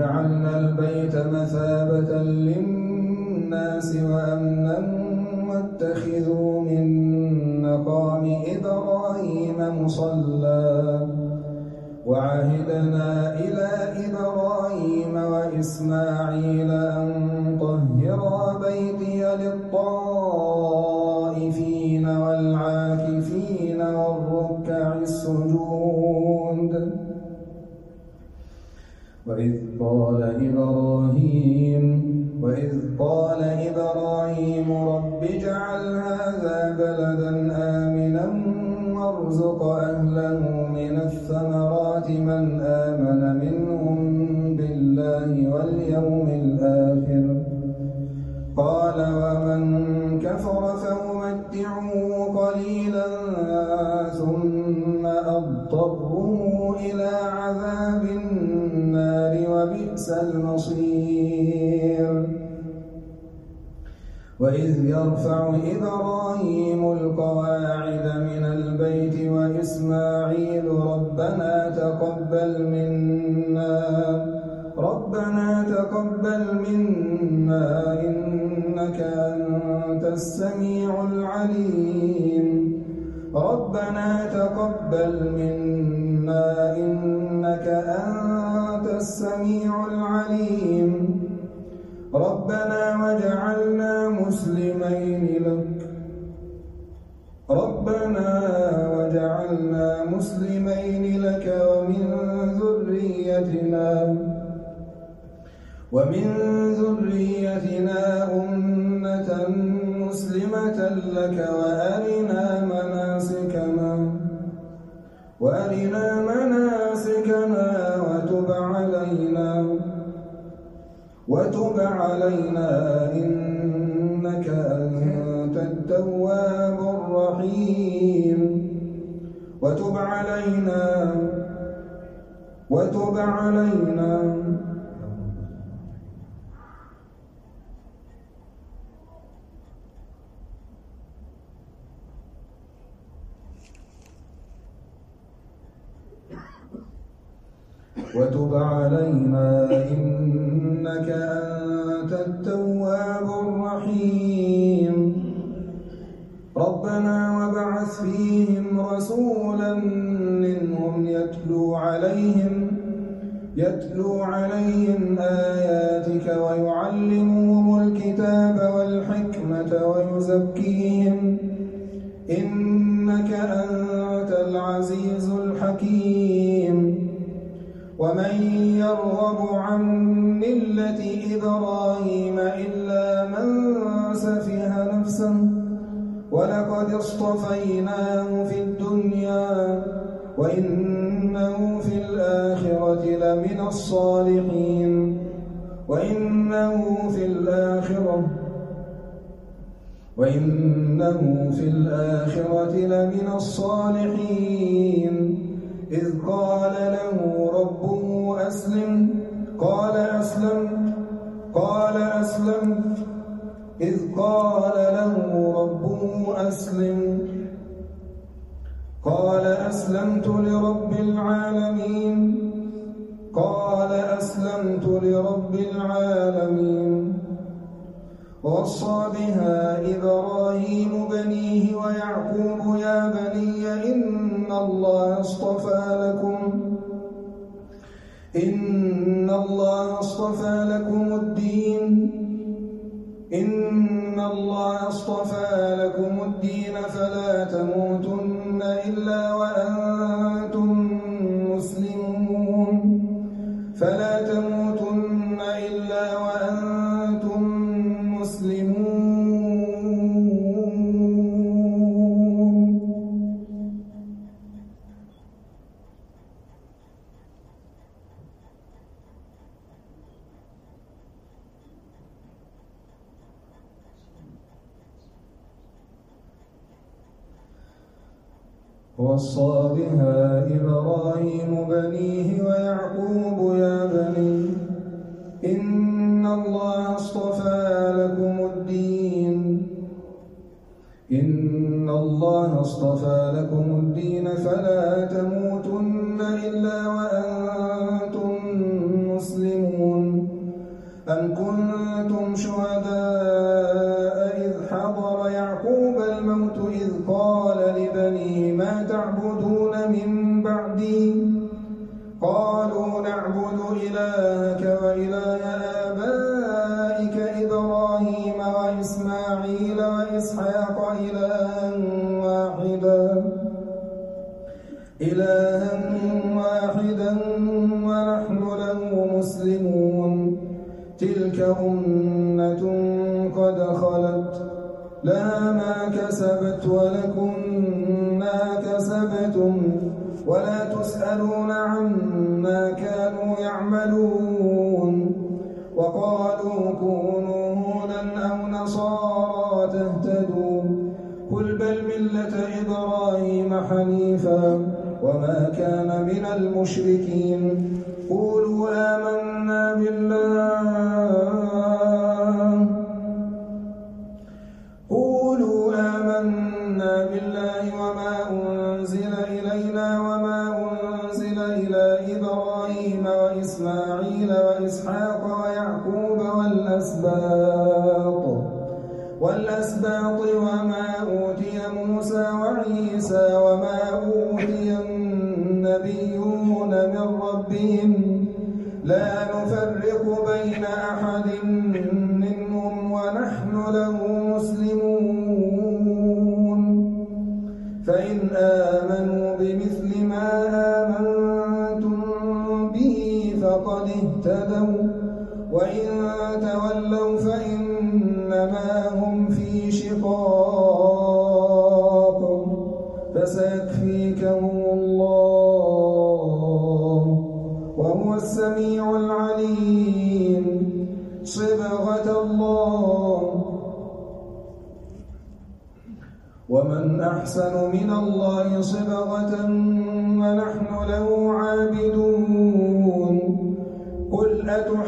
جعلنا البيت مثابة للناس وأمنا واتخذوا من مقام إبراهيم مصلى وعهدنا إلى إبراهيم وإسماعيل أن طهرا بيتي للطائفين والعاكفين والركع السجود وإذ قال إبراهيم وإذ قال إبراهيم رب اجعل هذا بلدا آمنا وارزق أهله من الثمرات من آمن منهم بالله واليوم الآخر قال ومن كفر فأمتعه قليلا ثم أضطره إلى عذاب النار وبئس المصير وإذ يرفع إبراهيم القواعد من البيت وإسماعيل ربنا تقبل منا ربنا تقبل منا إنك أنت السميع العليم ربنا تقبل منا إنك أنت السميع العليم ربنا واجعلنا مسلمين لك ربنا واجعلنا مسلمين لك ومن ذريتنا ومن ذريتنا أمة مسلمة لك وأرنا مناسكنا وأرنا مناسكنا وتب علينا وتب علينا إنك أنت التواب الرحيم وتب علينا وتب علينا وتب علينا إنك أنت التواب الرحيم ربنا وابعث فيهم رسولا منهم يتلو عليهم يتلو عليهم آياتك ويعلمهم الكتاب والحكمة ويزكيهم إنك أنت العزيز الحكيم ومن يرغب عن ملة إبراهيم إلا من سفه نفسه ولقد اصطفيناه في الدنيا وإنه في الآخرة لمن الصالحين وإنه في الآخرة وإنه في الآخرة لمن الصالحين إذ قال له ربه أسلم قال أسلمت قال أسلمت إذ قال له ربه أسلم قال أسلمت لرب العالمين قال أسلمت لرب العالمين ووصى بها إبراهيم بنيه ويعقوب يا بني إن الله اصطفى لكم إن الله اصطفى لكم الدين إن الله اصطفى لكم الدين فلا تموتن إلا وأنتم مسلمون فلا تموتن إلا وأنتم مسلمون ووصى بها إبراهيم بنيه ويعقوب يا بني إن الله اصطفى لكم الدين إن الله اصطفى لكم الدين فلا تموتن إلا وأنتم مسلمون تعبدون من بعدي قالوا نعبد إلهك وإله آبائك إبراهيم وإسماعيل وإسحاق إلها واحدا إلها واحدا ونحن له مسلمون تلك أمة قد خلت لها ما كسبت ولكم ما كسبتم ولا تسألون عما كانوا يعملون وقالوا كونوا هودا أو نصارى تهتدوا قل بل ملة إبراهيم حنيفا وما كان من المشركين قولوا آمنا بالله قولوا آمنا بالله وما أنزل إلينا وما أنزل إلى إبراهيم وإسماعيل وإسحاق ويعقوب والأسباط والأسباط وما أوتي موسى وعيسى وما أوتي النبيون من ربهم لا نفرق بين أحد منهم ونحن له مسلمون فإن آمنوا بمثل ما آمنتم به فقد اهتدوا وإن تولوا فإنما هم في شقاق فسيكفيكهم الله وهو السميع العليم صبغة الله ومن أحسن من الله صبغة ونحن له عابدون قل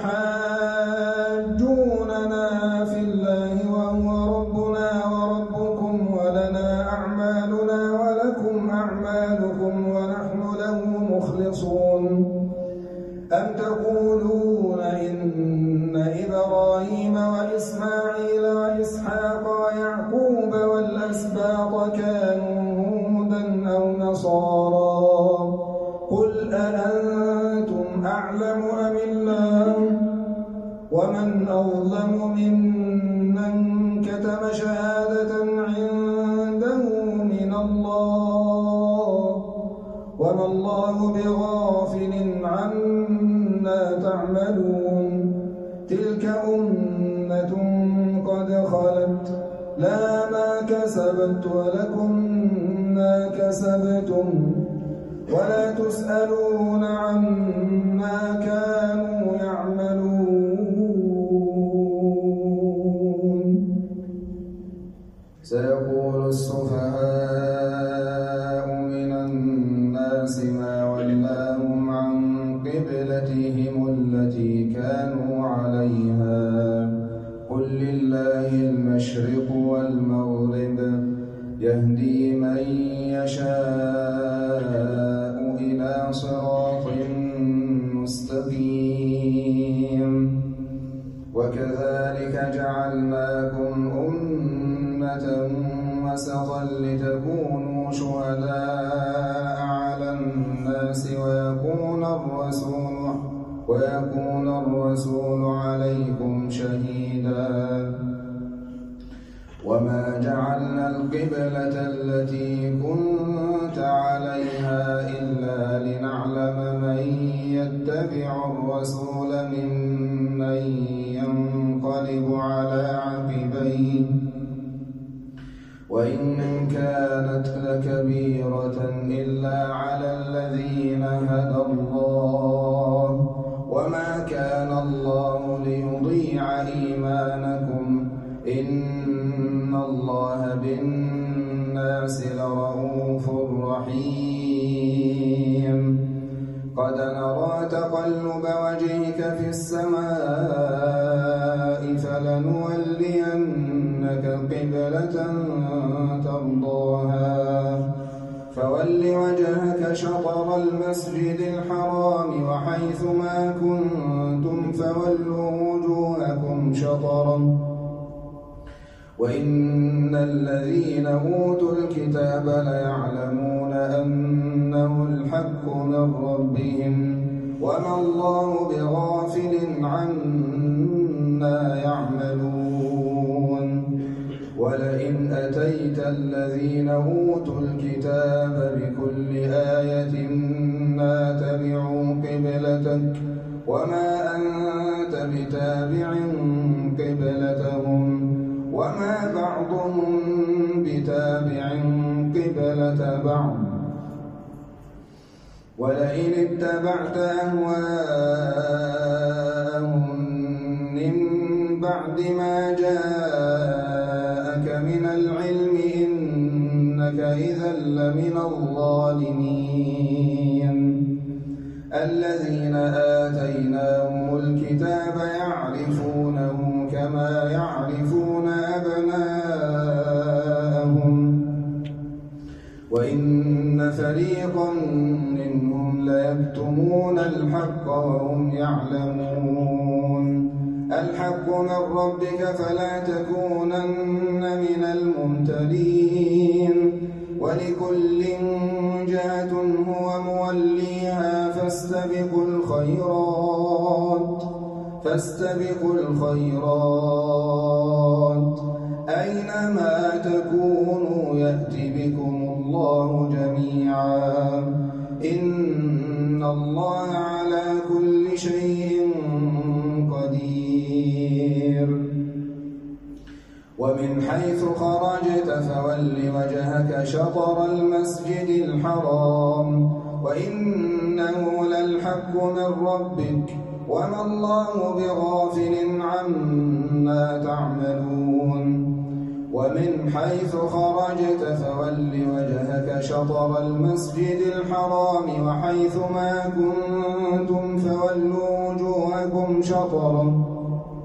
أتحاجوننا في الله وهو ربنا وربكم ولنا أعمالنا ولكم أعمالكم ونحن له مخلصون أم تقولون إن إبراهيم وإسماعيل وإسحاق ويعقوب والأسباط كانوا هودا أو نصارى قل أأنتم أعلم أم الله ومن أظلم ممن كتم شهادة عنده من الله وما الله بغافل عما تعملون تلك أمة قد خلت لا ما كسبت ولكم ما كسبتم ولا تسألون عما كانوا يعملون سيقول السفهاء من الناس ما ولاهم عن قبلتهم التي كانوا عليها قل لله المشرق والمغرب يهدي من يشاء إلى صراط مستقيم وكذلك جعلناكم أمة وسطا لتكونوا شهداء على الناس ويكون الرسول ويكون الرسول عليكم شهيدا وما جعلنا القبلة التي كنت عليها إلا لنعلم من يتبع الرسول ممن ينقلب على عقبيه وإن كانت لكبيرة إلا على الذين هدى الله وما كان الله ليضيع إيمانكم إن الله بالناس لرؤوف رحيم قد نرى تقلب وجهك في السماء فلنولينك قبلة ترضاها فول وجهك شطر المسجد الحرام وحيث ما كنتم فولوا وجوهكم شطره وإن الذين أوتوا الكتاب ليعلمون أنه الحق من ربهم وما الله بغافل عما يعملون. ولئن أتيت الذين أوتوا الكتاب بكل آية ما تبعوا قبلتك وما أنت بتابع قبلتهم وما بعضهم بتابع قبلة بعض. ولئن اتبعت أهواءهم من بعد ما جاءك من العلم إنك إذا لمن الظالمين. الذين آتيناهم الكتاب يعرفونه كما يعرفون أبناءهم وإن فريقا منهم ليكتمون الحق وهم يعلمون. الحق من ربك فلا تكونن من الممترين. ولكل جهة هو موليها فاستبقوا الخيرات فاستبقوا الخيرات أينما تكونوا يأتي بكم الله جميعا إن الله على كل شيء قدير. ومن حيث خرجت فول وجهك شطر المسجد الحرام وإنه للحق من ربك وما الله بغافل عما تعملون. ومن حيث خرجت فول وجهك شطر المسجد الحرام وحيث ما كنتم فولوا وجوهكم شطره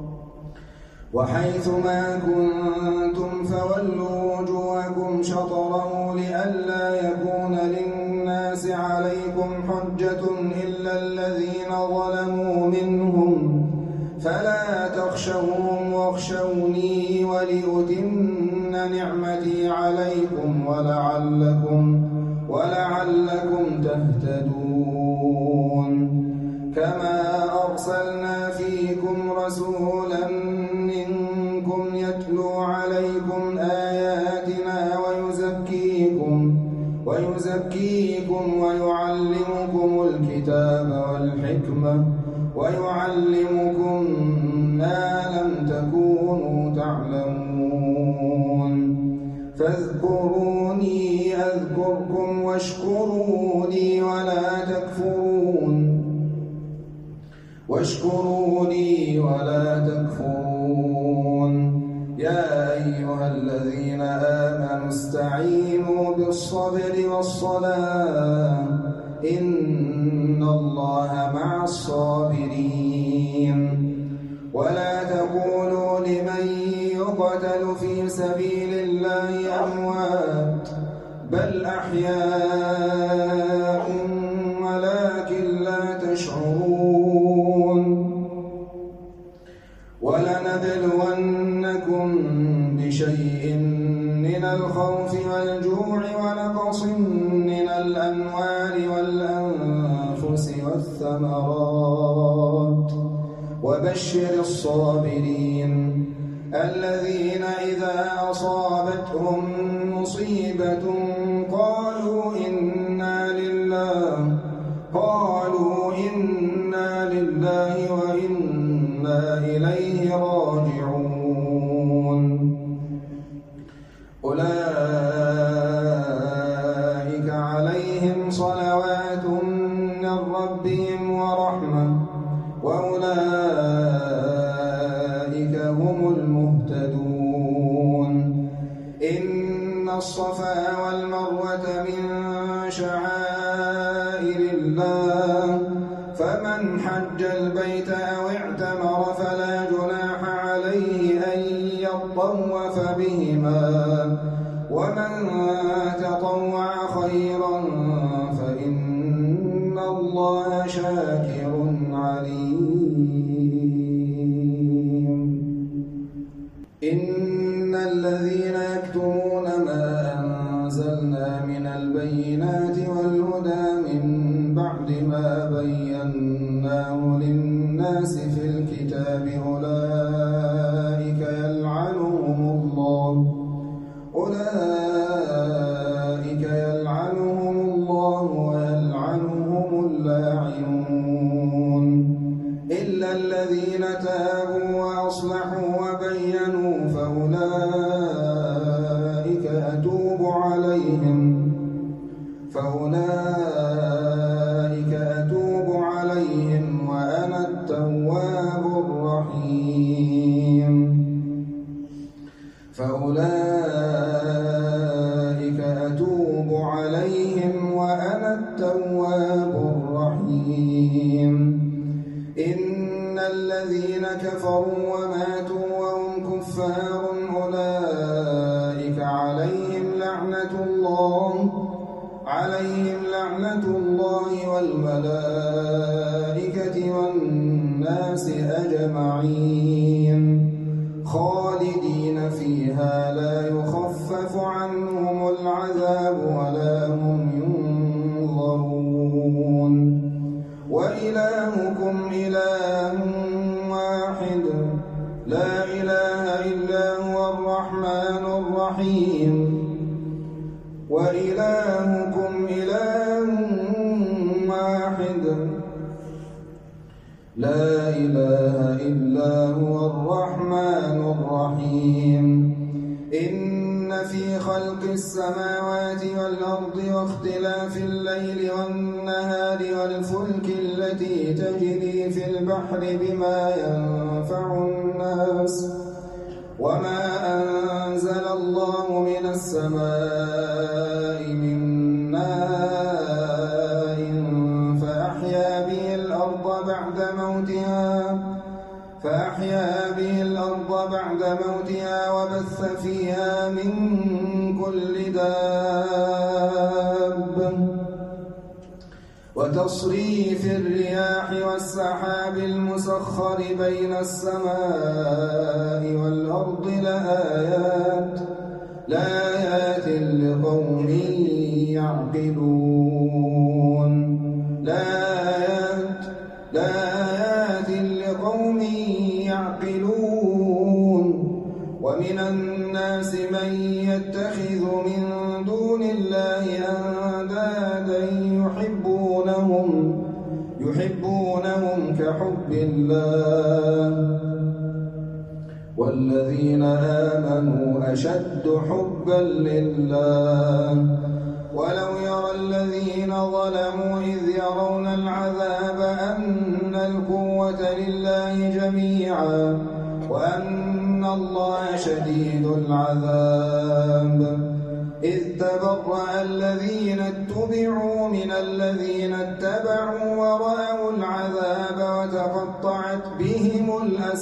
وحيث ما كنتم فولوا وجوهكم شطره لئلا يكون للناس عليكم حجة إلا الذين ظلموا منهم فلا تخشوهم واخشوني ولأتم نعمتي عليكم ولعلكم ولعلكم تهتدون. كما أرسلنا فيكم رسولا منكم يتلو عليكم آياتنا ويزكيكم ويزكيكم ويعلمكم الكتاب والحكمة ويعلمكم ما لم تكونوا تعلمون. فاذكروني أذكركم واشكروني ولا تكفرون واشكروني ولا تكفرون. يا أيها الذين آمنوا استعينوا بالصبر والصلاة إن الله مع الصابرين. ولا تقولوا لمن يقتل في سبيل الله أموات بل أحياء ولكن لا تشعرون. ولنبلونكم بشيء من الخوف والجوع ونقص من الأموال والأنفس والثمرات وبشر الصابرين الذين إذا أصابتهم مصيبة قالوا إنا لله قالوا إنا لله وإنا إليه راجعون. أولئك عليهم صلوات من ربهم ورحمة وأولئك هم المهتدون. إن الصفا والمروة من شعائر الله فمن حج البيت أو اعتمر فلا جناح عليه أن يطوف بهما ومن تطوع خيرا فإن الله شاكر عليم. إن الذين يكتمون ما أنزلنا من البينات من بعد ما بيناه للناس في الكتاب أولئك يلعنهم الله أولئك يلعنهم الله ويلعنهم اللاعنون إلا الذين تابوا وأصلحوا وبينوا فأولئك أتوب عليهم فأولئك أتوب عليهم وأنا التواب الرحيم فأولئك أتوب عليهم وأنا التواب الرحيم إن الذين كفروا وماتوا وهم كفار أولئك عليهم لعنة الله عليهم لعنة الله والملائكة والناس أجمعين خالدين فيها لا يخفف عنهم العذاب ولا هم ينظرون وإلهكم إله واحد لا إله إلا هو الرحمن الرحيم وإلهكم إله واحد لا إله إلا هو الرحمن الرحيم إن في خلق السماوات والأرض واختلاف الليل والنهار والفلك التي تجري في البحر بما ينفع الناس وما أنزل الله من السماء من ماء فأحيا به الأرض بعد موتها فأحيا به الأرض بعد موتها وبث فيها من كل دابة وتصريف الرياح والسحاب المسخر بين السماء والأرض لآيات لآيات لقوم يعقلون لآيات لآيات لقوم يعقلون ومن الناس من يتخذ من دون الله أندادا يحبونهم يحبونهم كحب الله والذين آمنوا أشد حبا لله ولو يرى الذين ظلموا إذ يرون العذاب أن القوة لله جميعا وأن الله شديد العذاب إذ تبرأ الذين اتبعوا من الذين اتبعوا ورأوا العذاب وتقطعت بهم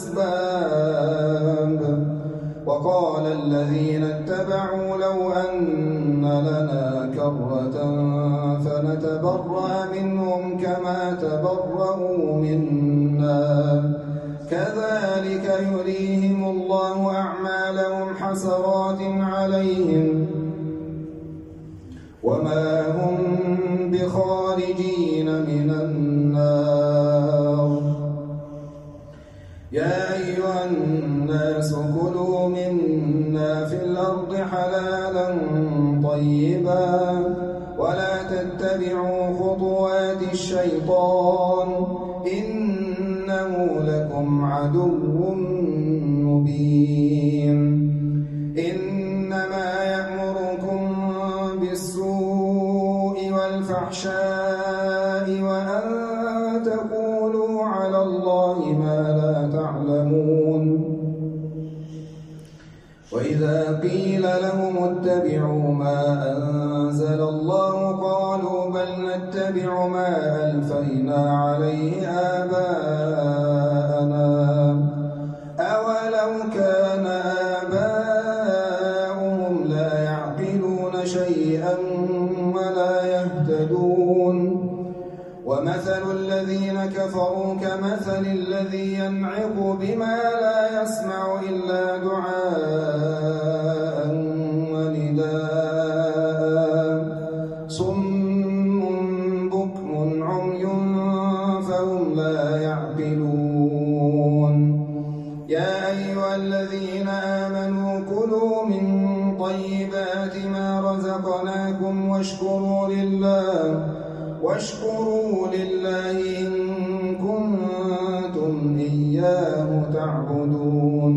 الأسباب وقال الذين اتبعوا لو أن لنا كرة فنتبرأ منهم كما تبرأوا منا كذلك يريهم الله أعمالهم حسرات عليهم وما هم بخارجين من النار يا أيها الناس كلوا مما في الأرض حلالا طيبا ولا تتبعوا خطوات الشيطان إنه لكم عدو مبين إنما يأمركم بالسوء والفحشاء وأن تقولوا على الله ما لا تعلمون وإذا قيل لهم اتبعوا ما أنزل الله قالوا بل نتبع ما ألفينا عليه آباءنا أولو كان آباؤهم لا يعقلون شيئا ولا يهتدون ومثل الذين كفروا كمثل الذي ينعق بما لا يسمع إلا دعاء ونداء صم واشكروا لله واشكروا لله إن كنتم إياه تعبدون.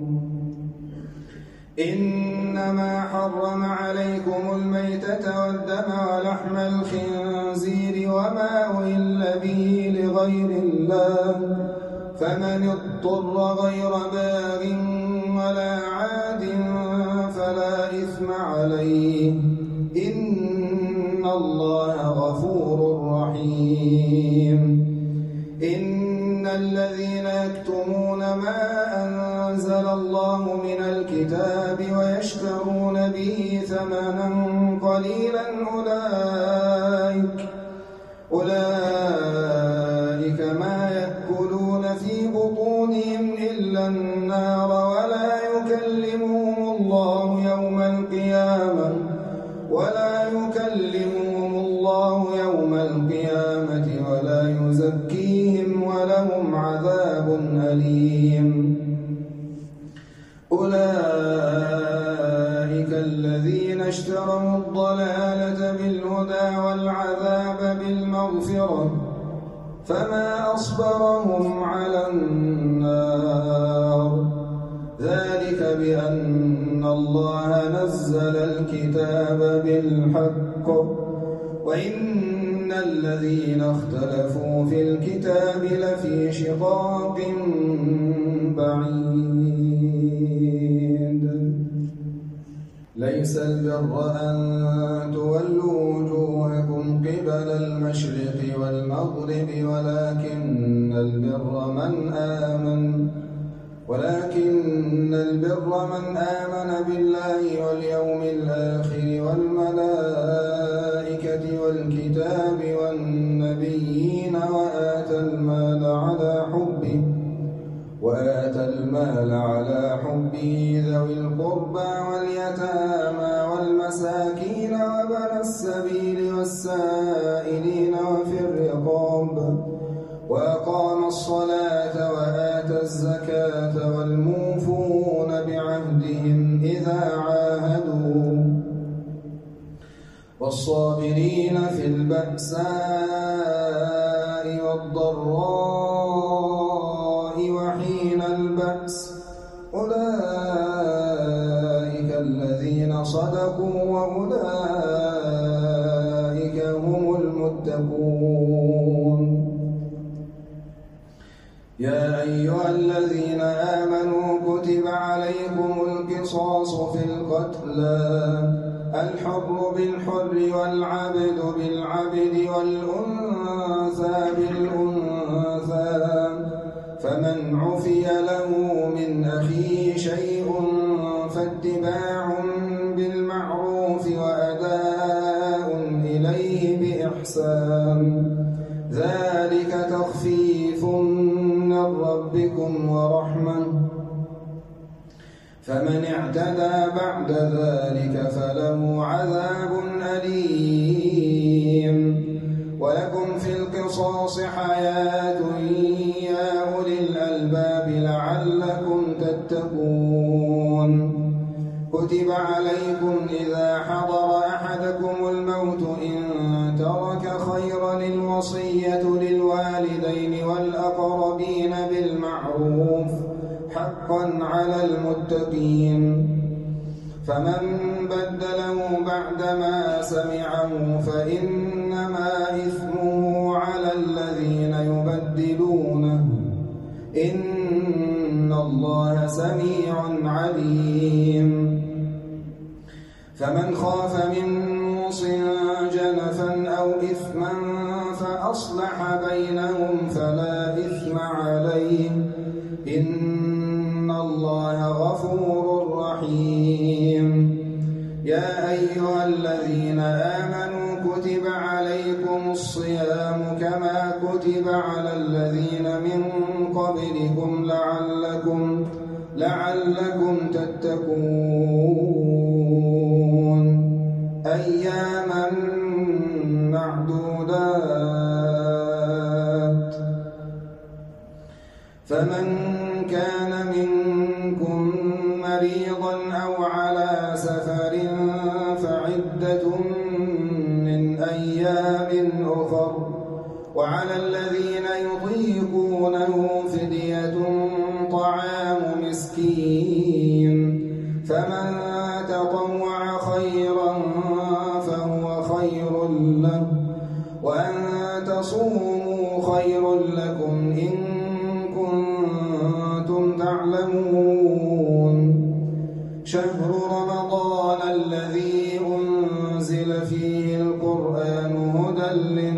إنما حرم عليكم الميتة والدم ولحم الخنزير وما أهل به لغير الله، فمن اضطر غير باغ ولا عاد فلا إثم عليه، إن الله غفور رحيم. إن الذين يكتمون ما أنزل الله من الكتاب ويشترون به ثمنا قليلا أولئك أولئك ما يأكلون في بطونهم إلا النار، ولا يكلمهم الله يوم القيامة ولا يكلمهم الله يوم القيامة ولا يزكيهم ولهم عذاب أليم. أولئك الذين اشتروا الضلالة بالهدى والعذاب بالمغفرة، فما أصبرهم على النار، ذلك بأن الله نزل الكتاب بالحق وإن الذين اختلفوا في الكتاب لفي شقاق بعيد. ليس البر أن تولوا وجوهكم قبل المشرق والمغرب ولكن البر من آمن ولكن البر من آمن بالله واليوم الآخر والملائكة والكتاب والنبيين وآتى المال على حبه وآتى المال على حبه ذوي القربى واليتامى والمساكين وابن السبيل والسائلين وفي الرقاب، وأقام الصلاة وآتى الزكاة والموفون بعهدهم إذا عاهدوا، والصابرين في البأساء والضراء وحين البأس، أولئك الذين صدقوا وأولئك هم المتقون. يا أيها الذين آمنوا كتب عليكم القصاص في القتلى، الحر بالحر والعبد بالعبد والأنثى بالأنثى، فمن عفي له من أخيه شيء فاتباع بالمعروف وأداء إليه بإحسان، ذلك تخفيف من ربكم ورحمة، فمن اعتدى بعد ذلك فله عذاب أليم. ولكم في القصاص حياة يا أولي الألباب لعلكم تتقون. كتب عليكم إذا حضر أحدكم الموت إن ترك خيرا الوصية للوالدين والأقربين بالمعروف حقا على المتقين، فمن بدله بعدما سمعه فإنما إثمه على الذين يبدلونه، إن الله سميع عليم. فمن خاف من موص جنفا أو إثما فأصلح بينهم فلا إثم عليه، إن الله غفور رحيم. يا أيها الذين آمنوا كتب عليكم الصيام كما كتب على الذين من قبلكم لعلكم لعلكم تتقون، أياما معدودات. فمن كان منكم مريضا أو على سفر فعدة وعلى الذين يطيقونه فدية طعام مسكين فمن تطوع خيرا فهو خير له وأن تصوموا خير لكم إن كنتم تعلمون شهر رمضان الذي أنزل فيه القرآن هدى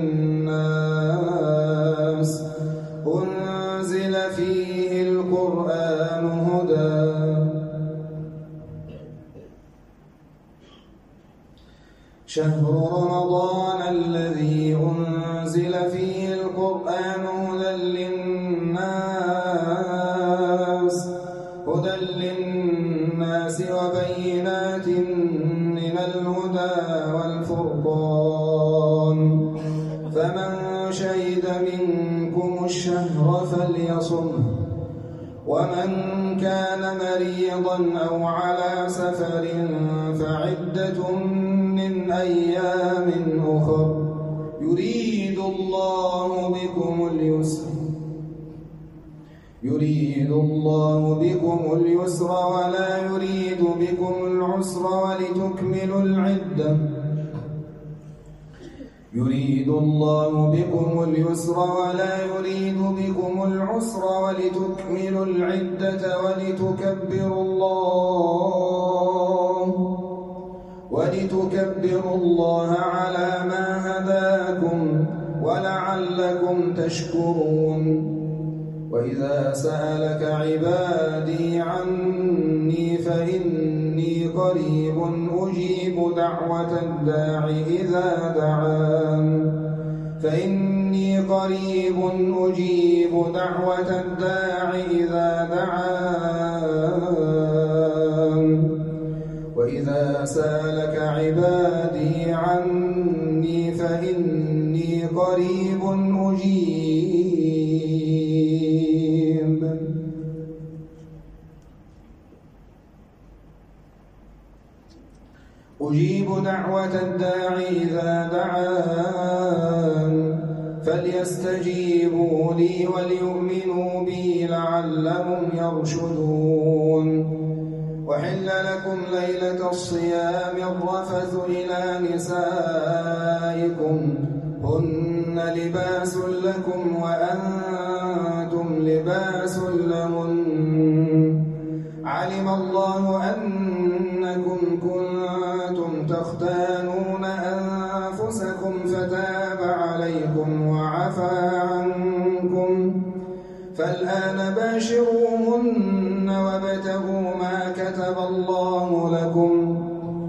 للناس أنزل فيه القرآن هدى شهر رمضان الذي أنزل فيه القرآن هدى للناس هدى للناس وبينات من الهدى والفرقان فمن شهد منكم الشهر فليصمه ومن كان مريضا أو على سفر فعدة من أيام أخر يريد الله بكم اليسر يريد الله بكم اليسر ولا يريد بكم العسر ولتكملوا العدة يريد الله بكم اليسر ولا يريد بكم العسر ولتكملوا العدة ولتكبروا الله ولتكبروا الله على ما هداكم ولعلكم تشكرون وإذا سألك عبادي عني فإني قريب أجيب دعوة الداع إذا دعان فإني قريب أجيب دعوة الداع إذا دعان وإذا سألك عبادي عني فإني قريب أجيب أجيب دعوة الداع إذا دعان فليستجيبوا لي وليؤمنوا بي لعلهم يرشدون وحل لكم ليلة الصيام الرفث إلى نسائكم هن لباس لكم وأنتم لباس لهن علم الله أنكم كنتم تختانون أنفسكم فتاب عليكم وعفى عنكم فالآن باشروهن وابتغوا ما كتب الله لكم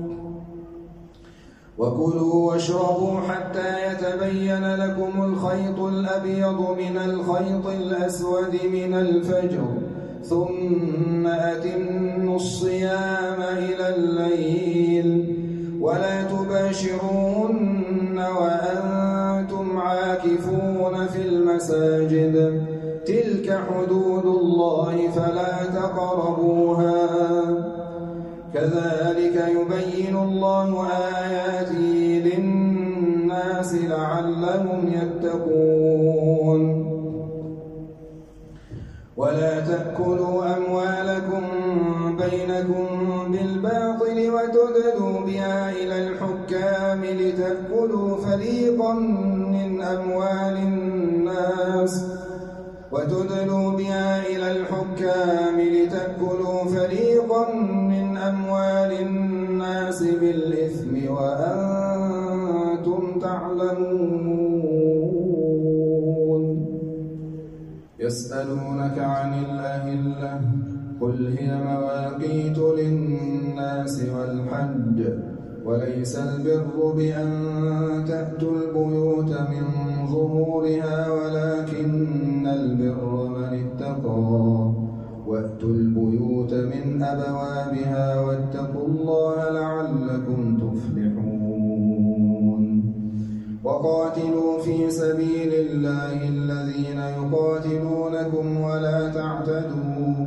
وكلوا واشربوا حتى يتبين لكم الخيط الأبيض من الخيط الأسود من الفجر ثم أتموا الصيام إلى الليل ولا تباشرون وأنتم عاكفون في المساجد تلك حدود الله فلا تقربوها كذلك يبين الله آياته للناس لعلهم يتقون ولا تأكلوا أموالكم بينكم بالباطل وتدلوا بها إلى الحكام لتأكلوا فريقا من أموال الناس وتدلوا بها إلى الحكام لتأكلوا فريقا من أموال الناس بالإثم وأنتم تعلمون يسألونك عن الأهلة قل هي مواقيت للناس والحج وليس البر بأن تأتوا البيوت من ظهورها ولكن البر من اتقى وأتوا البيوت من أبوابها واتقوا الله لعلكم تفلحون وقاتلوا في سبيل الله الذين يقاتلونكم ولا تعتدوا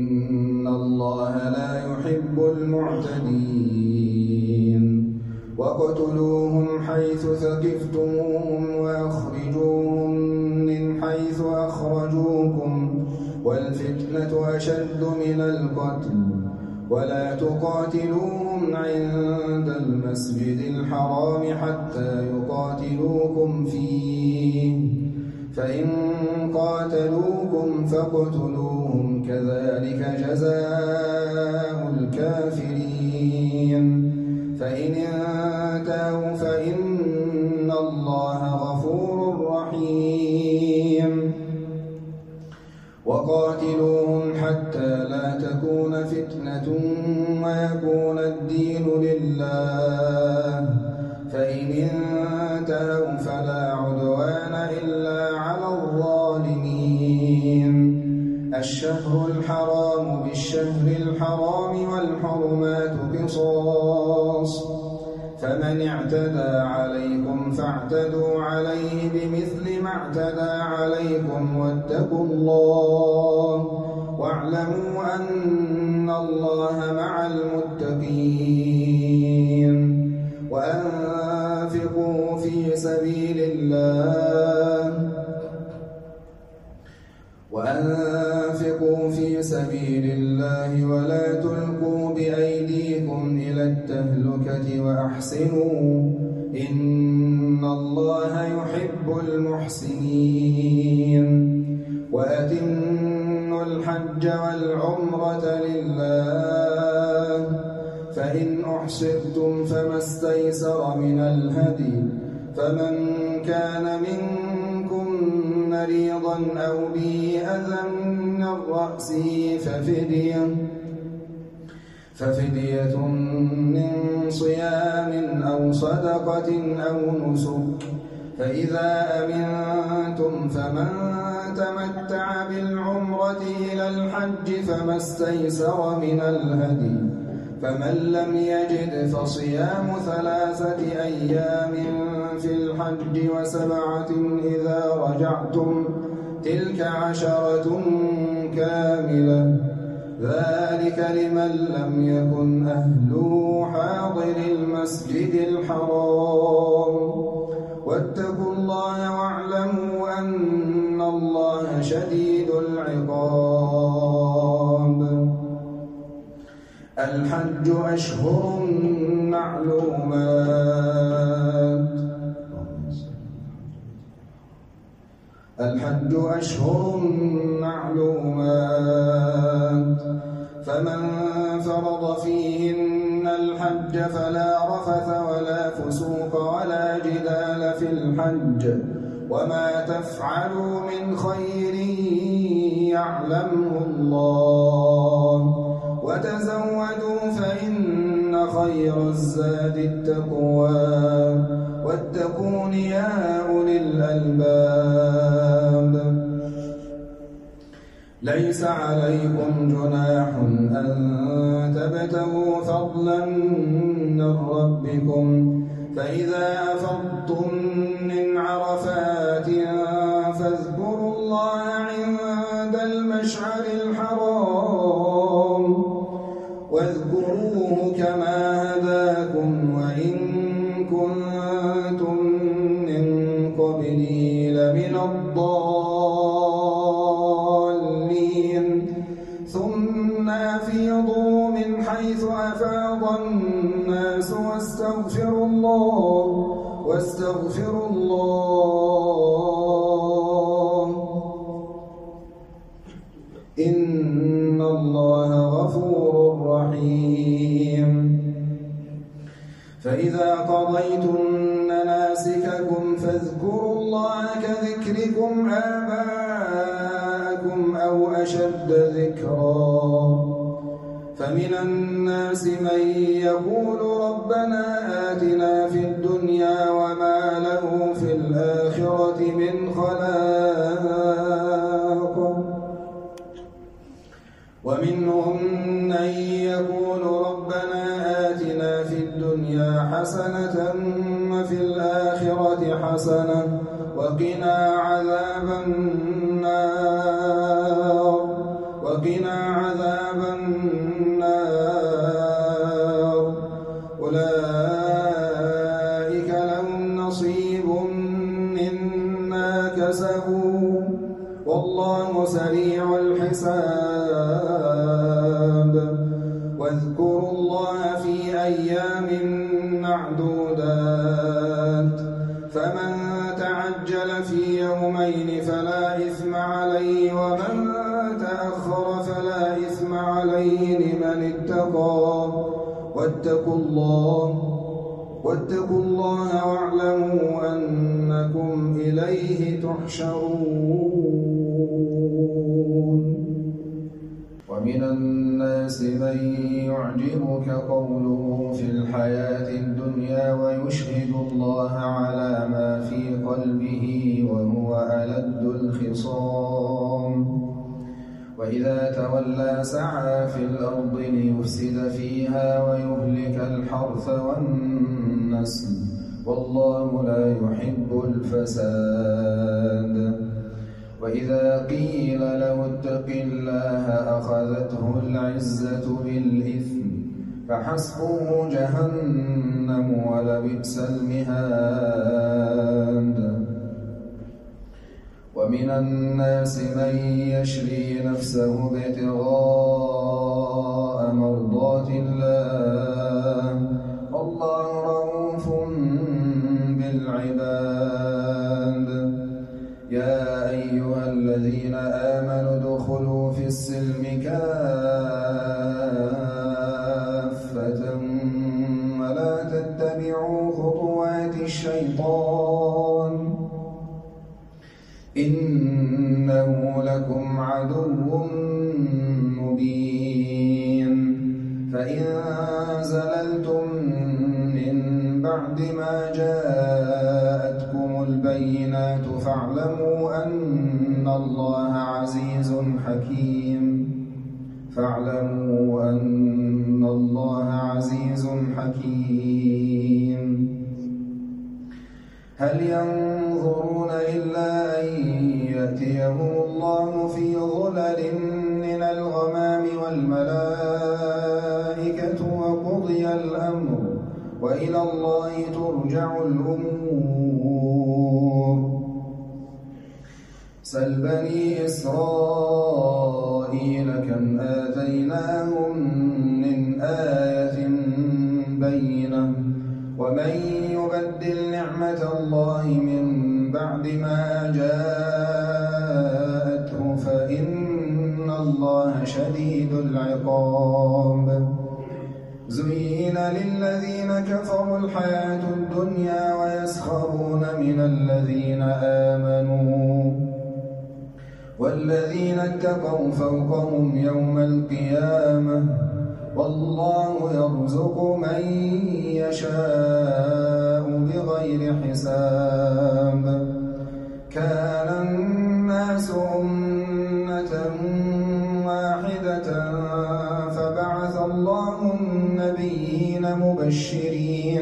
إن الله لا يحب المعتدين وَاقْتُلُوهُمْ حَيْثُ ثَقِفْتُمُوهُمْ وَأَخْرِجُوهُم مِّنْ حَيْثُ أَخْرَجُوكُمْ وَالْفِتْنَةُ أَشَدُّ مِنَ الْقَتْلِ وَلَا تُقَاتِلُوهُمْ عِندَ الْمَسْجِدِ الْحَرَامِ حَتَّىٰ يُقَاتِلُوكُمْ فِيهِ فَإِن قَاتَلُوكُمْ فَاقْتُلُوهُمْ كَذَٰلِكَ جَزَاءُ الْكَافِرِينَ فَإِنِ انتَهَوْا فَإِنَّ اللَّهَ غَفُورٌ رَّحِيمٌ وَقَاتِلُوهُمْ حَتَّىٰ لَا تَكُونَ فِتْنَةٌ وَيَكُونَ الدِّينُ لِلَّهِ فَإِنِ انتَهَوْا فَلَا عُدْوَانَ إِلَّا عَلَى الظَّالِمِينَ الشَّهْرُ الْحَرَامُ بِالشَّهْرِ الْحَرَامِ وَالْحُرُمَاتُ قِصَاصٌ فَمَنِ اعْتَدَىٰ عَلَيْكُمْ فَاعْتَدُوا عَلَيْهِ بِمِثْلِ مَا اعْتَدَىٰ عَلَيْكُمْ وَاتَّقُوا اللَّهَ وَاعْلَمُوا أَنَّ اللَّهَ مَعَ الْمُتَّقِينَ وَأَنفِقُوا فِي سَبِيلِ اللَّهِ وَأَنفِقُوا فِي سَبِيلِ اللَّهِ وَلَا تُلْقُوا بِأَيْدِيكُمْ إِلَى التَّهْلُكَةِ وَأَحْسِنُوا إِنَّ اللَّهَ يُحِبُّ الْمُحْسِنِينَ وَأَتِمُّوا الْحَجَّ وَالْعُمْرَةَ لِلَّهِ فَإِنْ أُحْصِرْتُمْ فَمَا اسْتَيْسَرَ مِنَ الْهَدْيِ فَمَنْ كَانَ مِنكُم مريضا أو به أذى من رأسه ففدية ففدية من صيام أو صدقة أو نسك فإذا أمنتم فمن تمتع بالعمرة إلى الحج فما استيسر من الهدي فمن لم يجد فصيام ثلاثة أيام في الحج وسبعة إذا رجعتم تلك عشرة كاملة ذلك لمن لم يكن أهله حاضر المسجد الحرام واتقوا الله واعلموا أن الله شديد العقاب الحج أشهر معلومات الحج أشهر معلومات فمن فرض فيهن الحج فلا رفث ولا فسوق ولا جدال في الحج وما تفعلوا من خير يعلمه الله وتزودوا فإن خير الزاد التقوى واتقون يا أولي الألباب ليس عليكم جناح أن تبتغوا فضلا من ربكم فإذا أفضتم من عرفات فاذكروا الله عند المشعر الحرام واذكروه كما هداكم وإن كنتم من قبله لمن الضالين ثم أفيضوا من حيث أفاض الناس واستغفروا الله واستغفروا الله إن الله غفور رحيم فإذا قضيتم مناسككم فاذكروا الله كذكركم آباءكم أو أشد ذكرا فمن الناس من يقول ربنا آتنا في الدنيا وما له في الآخرة من خلاق ومنهم من يقول ربنا آتنا في الدنيا حسنة وفي الآخرة حسنة وقنا عذاب النار وقنا عذاب النار أولئك مما كسبوا والله سريع الحساب واذكروا الله في أيام معدودات فمن تعجل في يومين فلا إثم عليه ومن تأخر فلا إثم عليه لمن اتقى واتقوا الله واتقوا الله واعلموا أنكم إليه تحشرون. ومن الناس من يعجبك قوله في الحياة الدنيا ويشهد الله على ما في قلبه وهو ألد الخصام وإذا تولى سعى في الأرض ليفسد فيها ويهلك الحرث والنسل والله لا يحب الفساد. وإذا قيل له اتق الله أخذته العزة بالإثم فحسبه جهنم ولبئس المهاد. ومن الناس من يشري نفسه ابتغاء مرضات الله والله رؤوف بالعباد. يا أيها الذين آمنوا ادخلوا في السلم كافة ولا تتبعوا خطوات الشيطان إنه لكم عدو مبين. فإن زللتم من بعد ما جاءتكم البينات فاعلموا أن الله عزيز حكيم فاعلموا أن الله عزيز حكيم. هل ينظرون إلا أن يأتيهم الله في ظلل من الغمام والملائكة وقضي الأمر وإلى الله ترجع الأمور. سل بني إسرائيل كم آتيناهم من آية بينة ومن يبدل نعمة الله من بعد ما جاءته فإن الله شديد العقاب. زين للذين كفروا الحياة الدنيا ويسخرون من الذين آمنوا والذين اتقوا فوقهم يوم القيامة والله يرزق من يشاء بغير حساب. كان الناس أمة واحدة فبعث الله النبيين مبشرين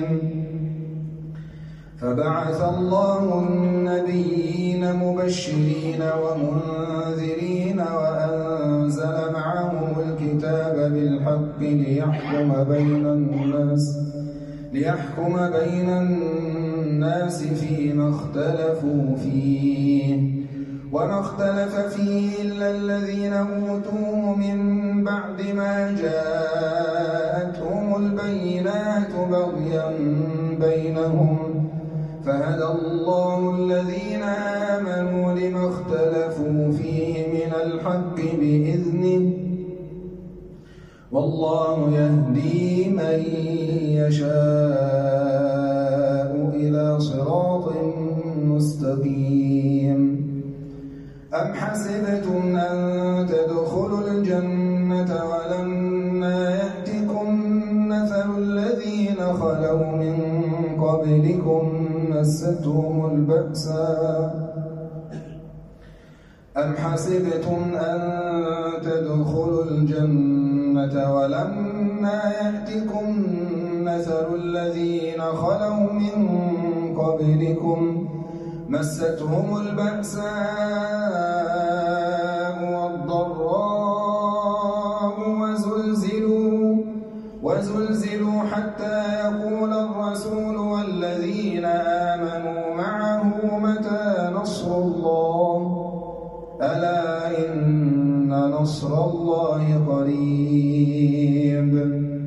فبعث الله النبيين مبشرين ومنذرين وأنزل معهم الكتاب بالحق ليحكم بين الناس ليحكم بين الناس فيما اختلفوا فيه وما اختلف فيه إلا الذين أوتوه من بعد ما جاءتهم البينات بغيا بينهم فهدى الله الذين آمنوا لما اختلفوا فيه من الحق بإذنه والله يهدي من يشاء إلى صراط مستقيم. أم حسبتم أن تدخلوا الجنة ولما يأتكم مثل الذين خلوا من قبلكم مستهم البأساء أم حسبتم أن تدخلوا الجنة ولما يأتكم مثل الذين خلوا من قبلكم مستهم البأساء والضراء وزلزلوا وزلزلوا حتى يقول الرسول والذين آمنوا معه متى نصر الله ألا إن نصر الله قريب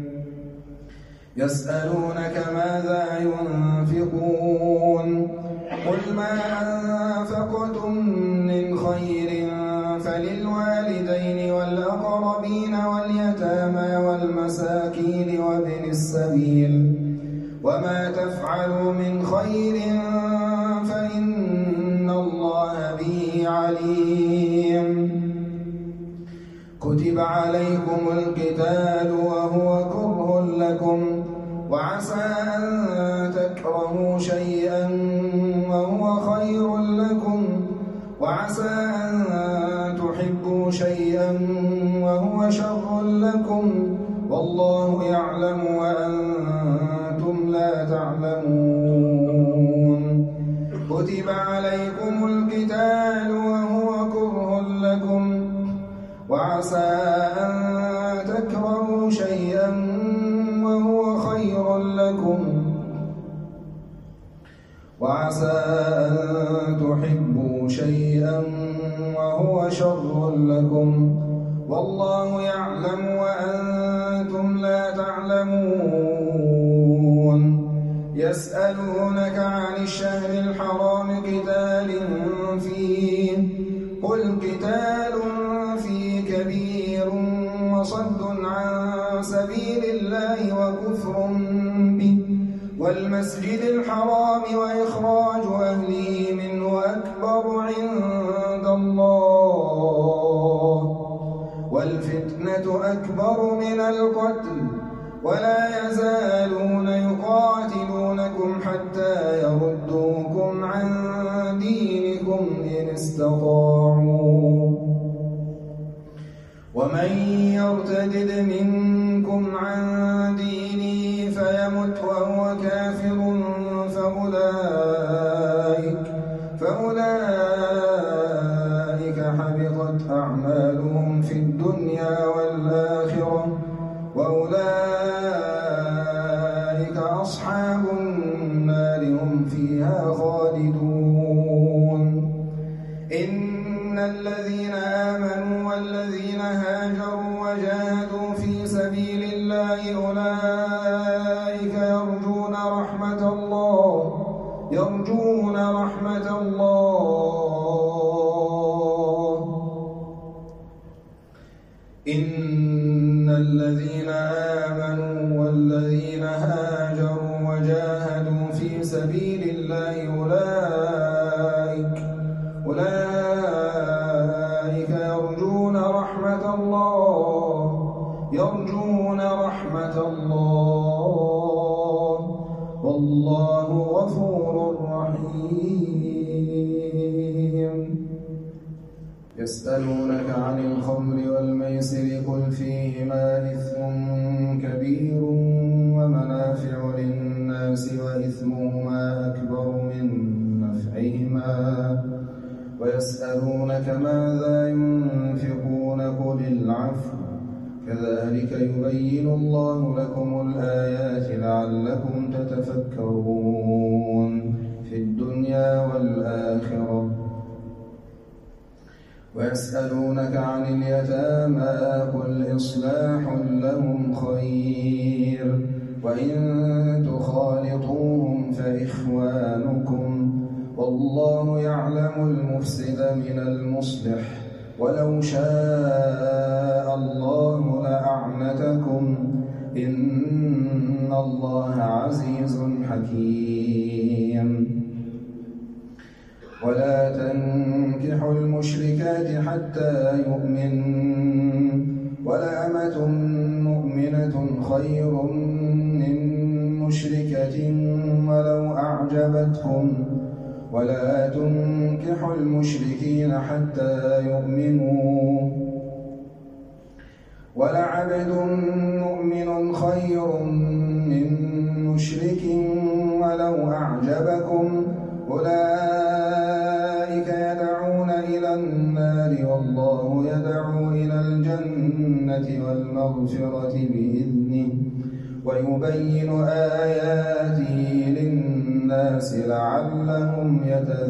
يسألونك ماذا ينفقون قل ما أنفقتم من خير فللوالدين والأقربين واليتامى والمساكين وابن السبيل وما تفعلوا من خير فإن الله به عليم كتب عليكم القتال وهو كره لكم وعسى أن تكرهوا شيئا وهو خير لكم وعسى أن تحبوا شيئا وهو شر لكم والله يعلم وأنتم لا تعلمون كتب عليكم القتال وهو كره لكم وعسى أن تكرهوا شيئا وهو خير لكم وعسى أن تحبوا شيئا وهو شر لكم والله يعلم وأنتم لا تعلمون يسألونك عن الشهر الحرام قتال فيه قل قتال فيه كبير وصد عن سبيل الله وكفر به والمسجد الحرام وإخراج أهله منه أكبر عند الله والفتنة أكبر من القتل ولا يزالون يقاتلونكم حتى يردوكم عن دينكم إن استطاعوا ومن يرتدد منكم عن دينه فيمت وهو كافر فأولئك, فأولئك حبطت أعمالهم في الدنيا والآخرة وأولئك أصحاب النار هم فيها خالدون إن الذين آمنوا والذين هاجروا وجاهدوا في سبيل الله أولئك يرجون رحمة الله يرجون رحمة الله إن الذين آمنوا والذين هاجروا وجاهدوا في سبيل الله أولئك أولئك يرجون رحمة الله يرجون رحمة الله والله غفور رحيم يسألونك عن الخمر والميسر قل فيهما إثم كبير ومنافع للناس وإثمهما أكبر من نفعهما ويسألونك ماذا ينفقون قل العفو كذلك يبين الله لكم الآيات لعلكم تتفكرون في الدنيا والآخرة ويسألونك عن اليتامى قل إصلاح لهم خير وإن تخالطوهم فإخوانكم والله يعلم المفسد من المصلح ولو شاء الله لأعنتكم إن الله عزيز حكيم ولا تنكحوا المشركات حتى يؤمن ولأمة مؤمنة خير من مشركة ولو أعجبتكم ولا تنكحوا المشركين حتى يؤمنوا ولعبد مؤمن خير من مشرك ولو أعجبكم أولئك يدعون إلى النار والله يدعو إلى الجنة والمغفرة بإذنه ويبين آياته للناس الناس لعلهم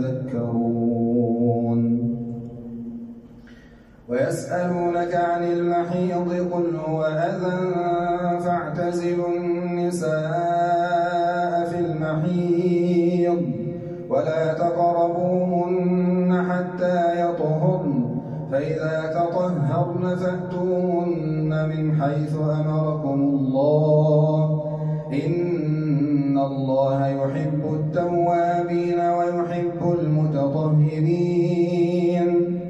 يتذكرون ويسألونك عن المحيض قل هو أذى فاعتزلوا النساء في المحيض ولا تقربوهن حتى يطهرن فإذا تطهرن فأتوهن من حيث أمركم الله إن الله يحب التوابين ويحب المتطهرين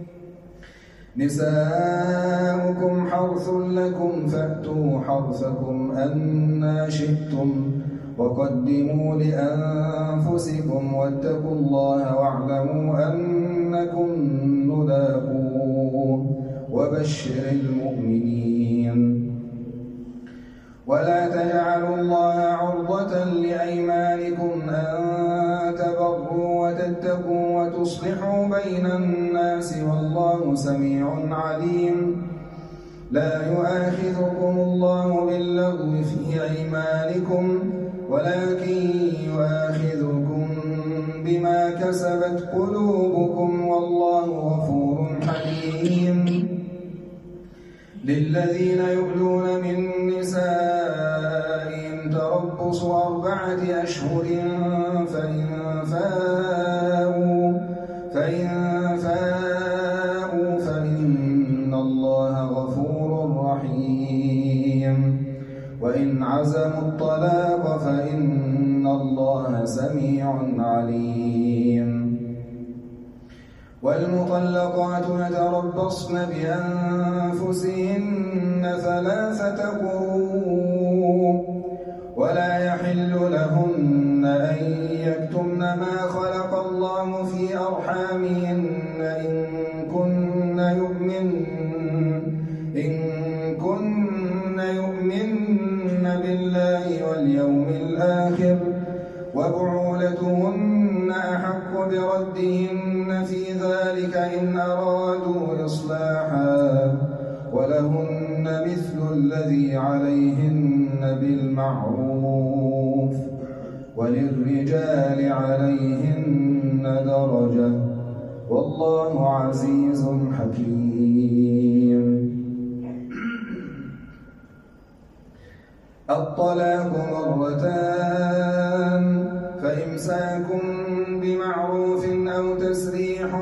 نساؤكم حرث لكم فأتوا حرثكم أنى شئتم وقدموا لأنفسكم واتقوا الله واعلموا أنكم ملاقوه وبشر المؤمنين ولا تجعلوا الله عرضة لأيمانكم أن تبروا وتتقوا وتصلحوا بين الناس والله سميع عليم لا يؤاخذكم الله باللغو في أيمانكم ولكن يؤاخذكم بما كسبت قلوبكم والله غفور حليم للذين يؤلون من نسائهم تربص أربعة أشهر فإن فاءوا فإن فاءوا فإن الله غفور رحيم وإن عزموا الطلاق فإن الله سميع عليم والمطلقات يتربصن بأنفسهن ثلاثة قروء ولا يحل لهن أن يكتمن ما خلق الله في أرحامهن إن كن يؤمن إن كن يؤمن بالله واليوم الآخر وبعولتهن أحق بردهن في ذلك إن أرادوا إصلاحا ولهن مثل الذي عليهن بالمعروف وللرجال عليهن درجة والله عزيز حكيم الطلاق مرتان فإمساك بمعروف أو تسريح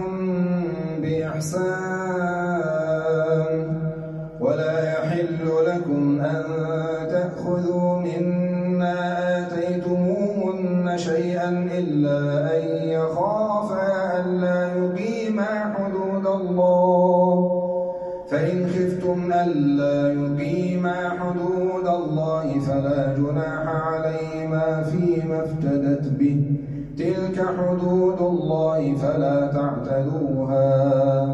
بإحسان ولا يحل لكم أن تأخذوا مما آتيتموهن شيئا إلا أن يخافا ألا يقيما حدود الله فإن خفتم ألا يقيما حدود الله فلا جناح عليهما فيما افتدت به تلك حدود الله فلا تعتدوها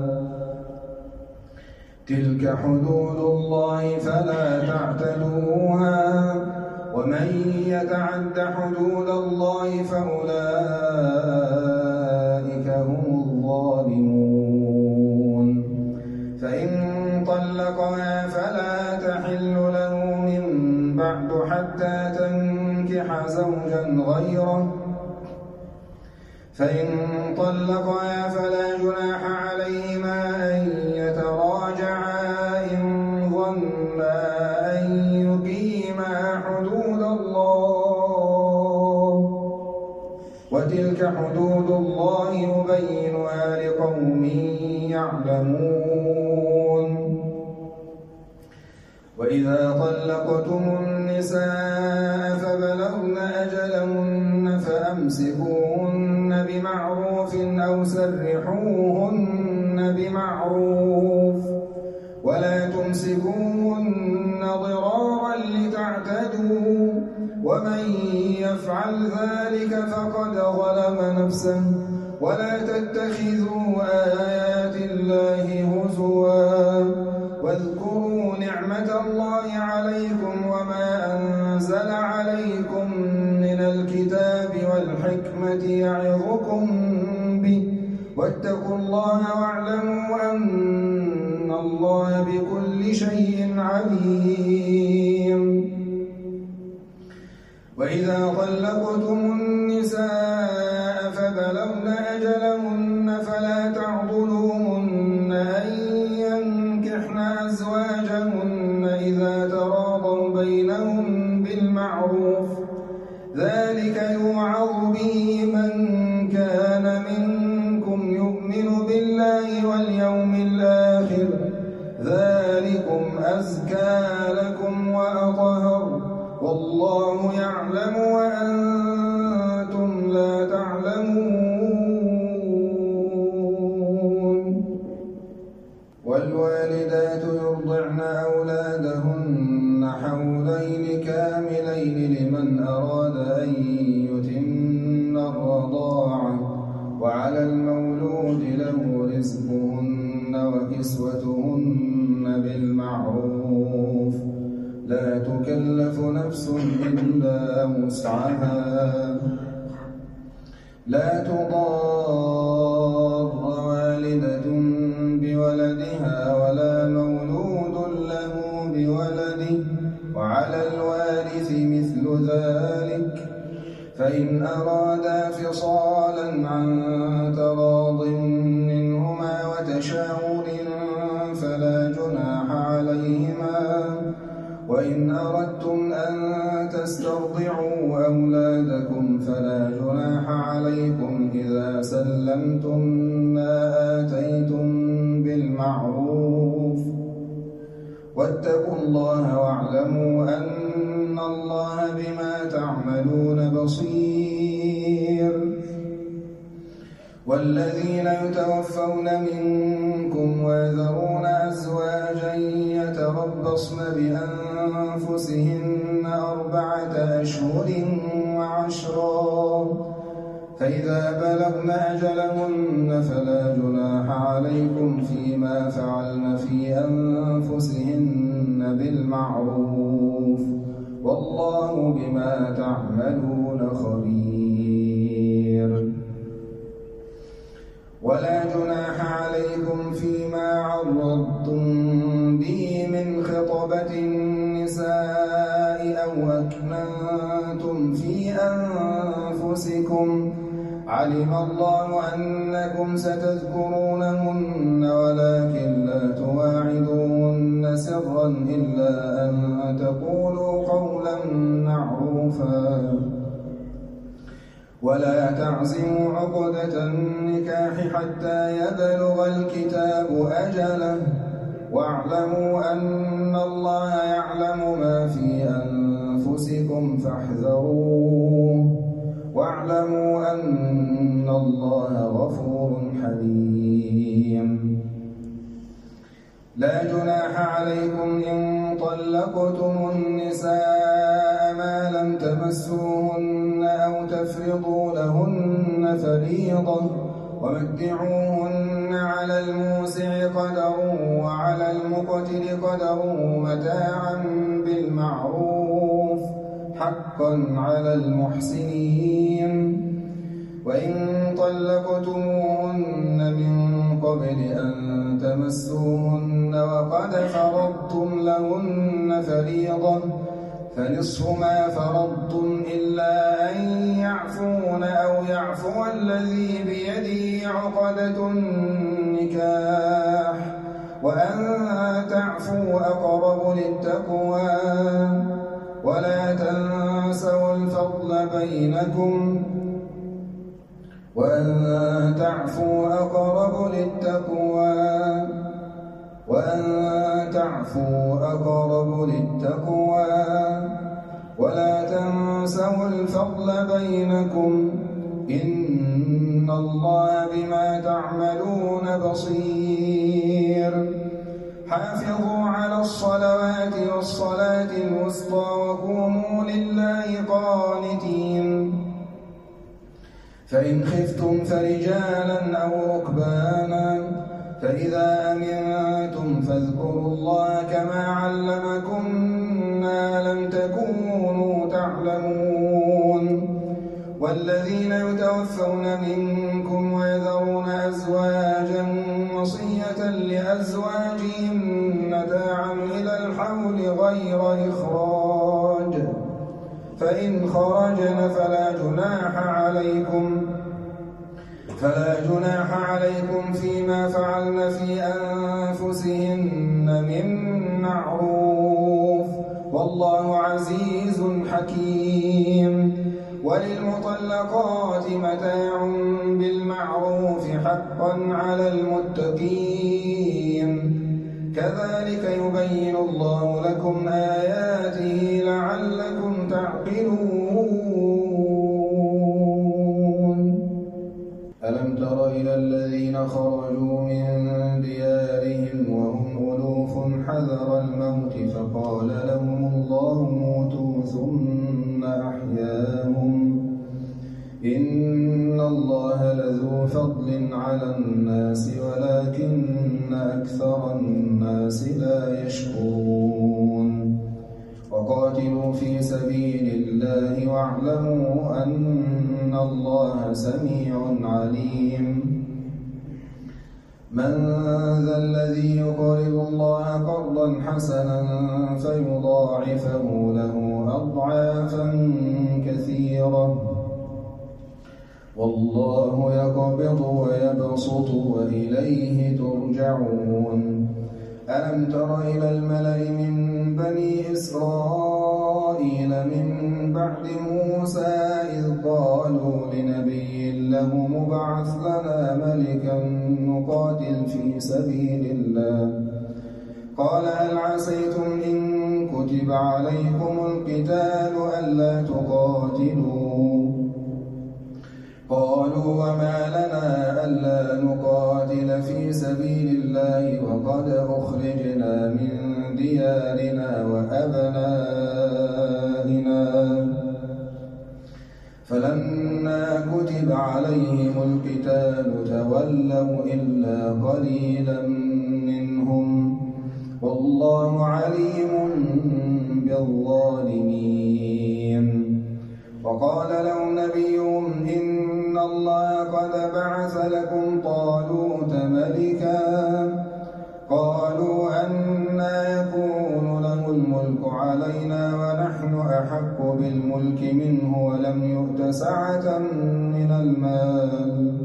تلك حدود الله فلا تعتدوها ومن يتعد حدود الله فأولئك هم الظالمون فإن طلقها فلا تحل له من بعد حتى تنكح زوجا غيره فإن طلقها فلا جناح عليهما أن يتراجعا إن ظنا أن يقيما حدود الله وتلك حدود الله يبينها لقوم يعلمون وإذا طلقتم النساء فبلغن أجلهن فأمسكوهن بمعروف أو سرحوهن بمعروف ولا تمسكوهن ضرارا لتعتدوا ومن يفعل ذلك فقد ظلم نفسه ولا تتخذوا آيات الله هزوا واذكروا نعمة الله عليكم وما أنزل عليكم من الكتاب والحكمة يعظكم به واتقوا الله واعلموا أن الله بكل شيء عليم وإذا طلقتم النساء أجلهن فلا تعضلوهن أن ينكحن أزواجهن إذا تراضوا بينهم بالمعروف ذلك يوعظ به من كان منكم يؤمن بالله واليوم الآخر ذلكم أزكى لكم وأطهر والله يعلم وأنتم لا تعلمون. والوالدات يرضعن أولادهن حولين كاملين لمن أراد أن يتم الرضاعة وعلى المولود له رزقهن وكسوتهن بالمعروف لا تكلف نفس إلا وسعها لا تضار والدة بولدها ولا مولود له بولده وعلى الوارث مثل ذلك فإن أرادا فصالا عن تراض منهما وتشاور فلا جناح عليهما وإن أردتم أن تسترضعوا أولادكم فلا جناح عليكم إذا سلمتم ما آتيتم بالمعروف واتقوا الله واعلموا أن الله بما تعملون بصير. والذين يتوفون منكم ويذرون أزواجا يتربصن بأنفسهن أربعة أشهر وعشرا فإذا بلغن أجلهن فلا جناح عليكم فيما فعلن في أنفسهن بالمعروف والله بما تعملون خبير. ولا جناح عليكم فيما عرضتم به من خطبة النساء أو أكننتم في أنفسكم علم الله أنكم ستذكرونهن ولكن لا تواعدوهن سرا إلا أن تقولوا قولا معروفا ولا تعزموا عقدة النكاح حتى يبلغ الكتاب أجله واعلموا أن الله يعلم ما في أنفسكم فاحذروه واعلموا أن الله غفور حليم. لا جناح عليكم إن طلقتم النساء ما لم تمسوهن أو تفرضوا لهن فريضة ومتعوهن على الموسع قدره وعلى المقتر قدره متاعا بالمعروف حقا على المحسنين. وإن طلقتموهن من قبل أن تمسوهن وقد فرضتم لهن فريضة فنصف ما فرضتم إلا أن يعفون أو يعفو الذي بيده عقدة النكاح وأن تعفوا أقرب للتقوى ولا تنسوا الفضل بينكم وأن تعفوا أقرب للتقوى وأن تعفوا أقرب للتقوى ولا تنسوا الفضل بينكم إن الله بما تعملون بصير. حافظوا على الصلوات والصلاة الوسطى وقوموا لله قانتين. فإن خفتم فرجالا أو ركبانا فإذا أمنتم فاذكروا الله كما علمكم ما لم تكونوا تعلمون. والذين يتوفون منكم ويذرون أزواجا وصية لأزواجهم متاعا إلى الحول غير إخراج فإن خرجن فلا جناح عليكم فلا جناح عليكم فيما فعلن في أنفسهن من معروف والله عزيز حكيم. وللمطلقات متاع بالمعروف حقا على المتقين كذلك يبين الله لكم آياته لعلكم تعقلون. ألم تر إلى الذين خرجوا من ديارهم وهم ألوف حذر الموت فقال لهم الله موتوا ثم أحياهم إن الله لذو فضل على الناس ولكن أكثر الناس لا يشكرون. وقاتلوا في سبيل الله واعلموا أن الله سميع عليم. من ذا الذي يقرض الله قرضا حسنا فيضاعفه له أضعافا كثيرة والله يقبض ويبسط وإليه ترجعون. ألم تر إلى الملأ من بني إسرائيل من بعد موسى إذ قالوا لنبي له مبعث لنا ملكا نقاتل في سبيل الله قال هل عسيتم إن كتب عليكم القتال ألا تقاتلوا قالوا وما لنا ألا نقاتل في سبيل الله وقد أخرجنا من ديارنا وأبنائنا فلما كتب عليهم القتال تولوا إلا قليلا منهم والله عليم بالظالمين. وقال لهم نبيهم إن الله قد بعث لكم طالوت ملكا قالوا أنى يكون له الملك علينا ونحن أحق بالملك منه ولم يؤت سعة من المال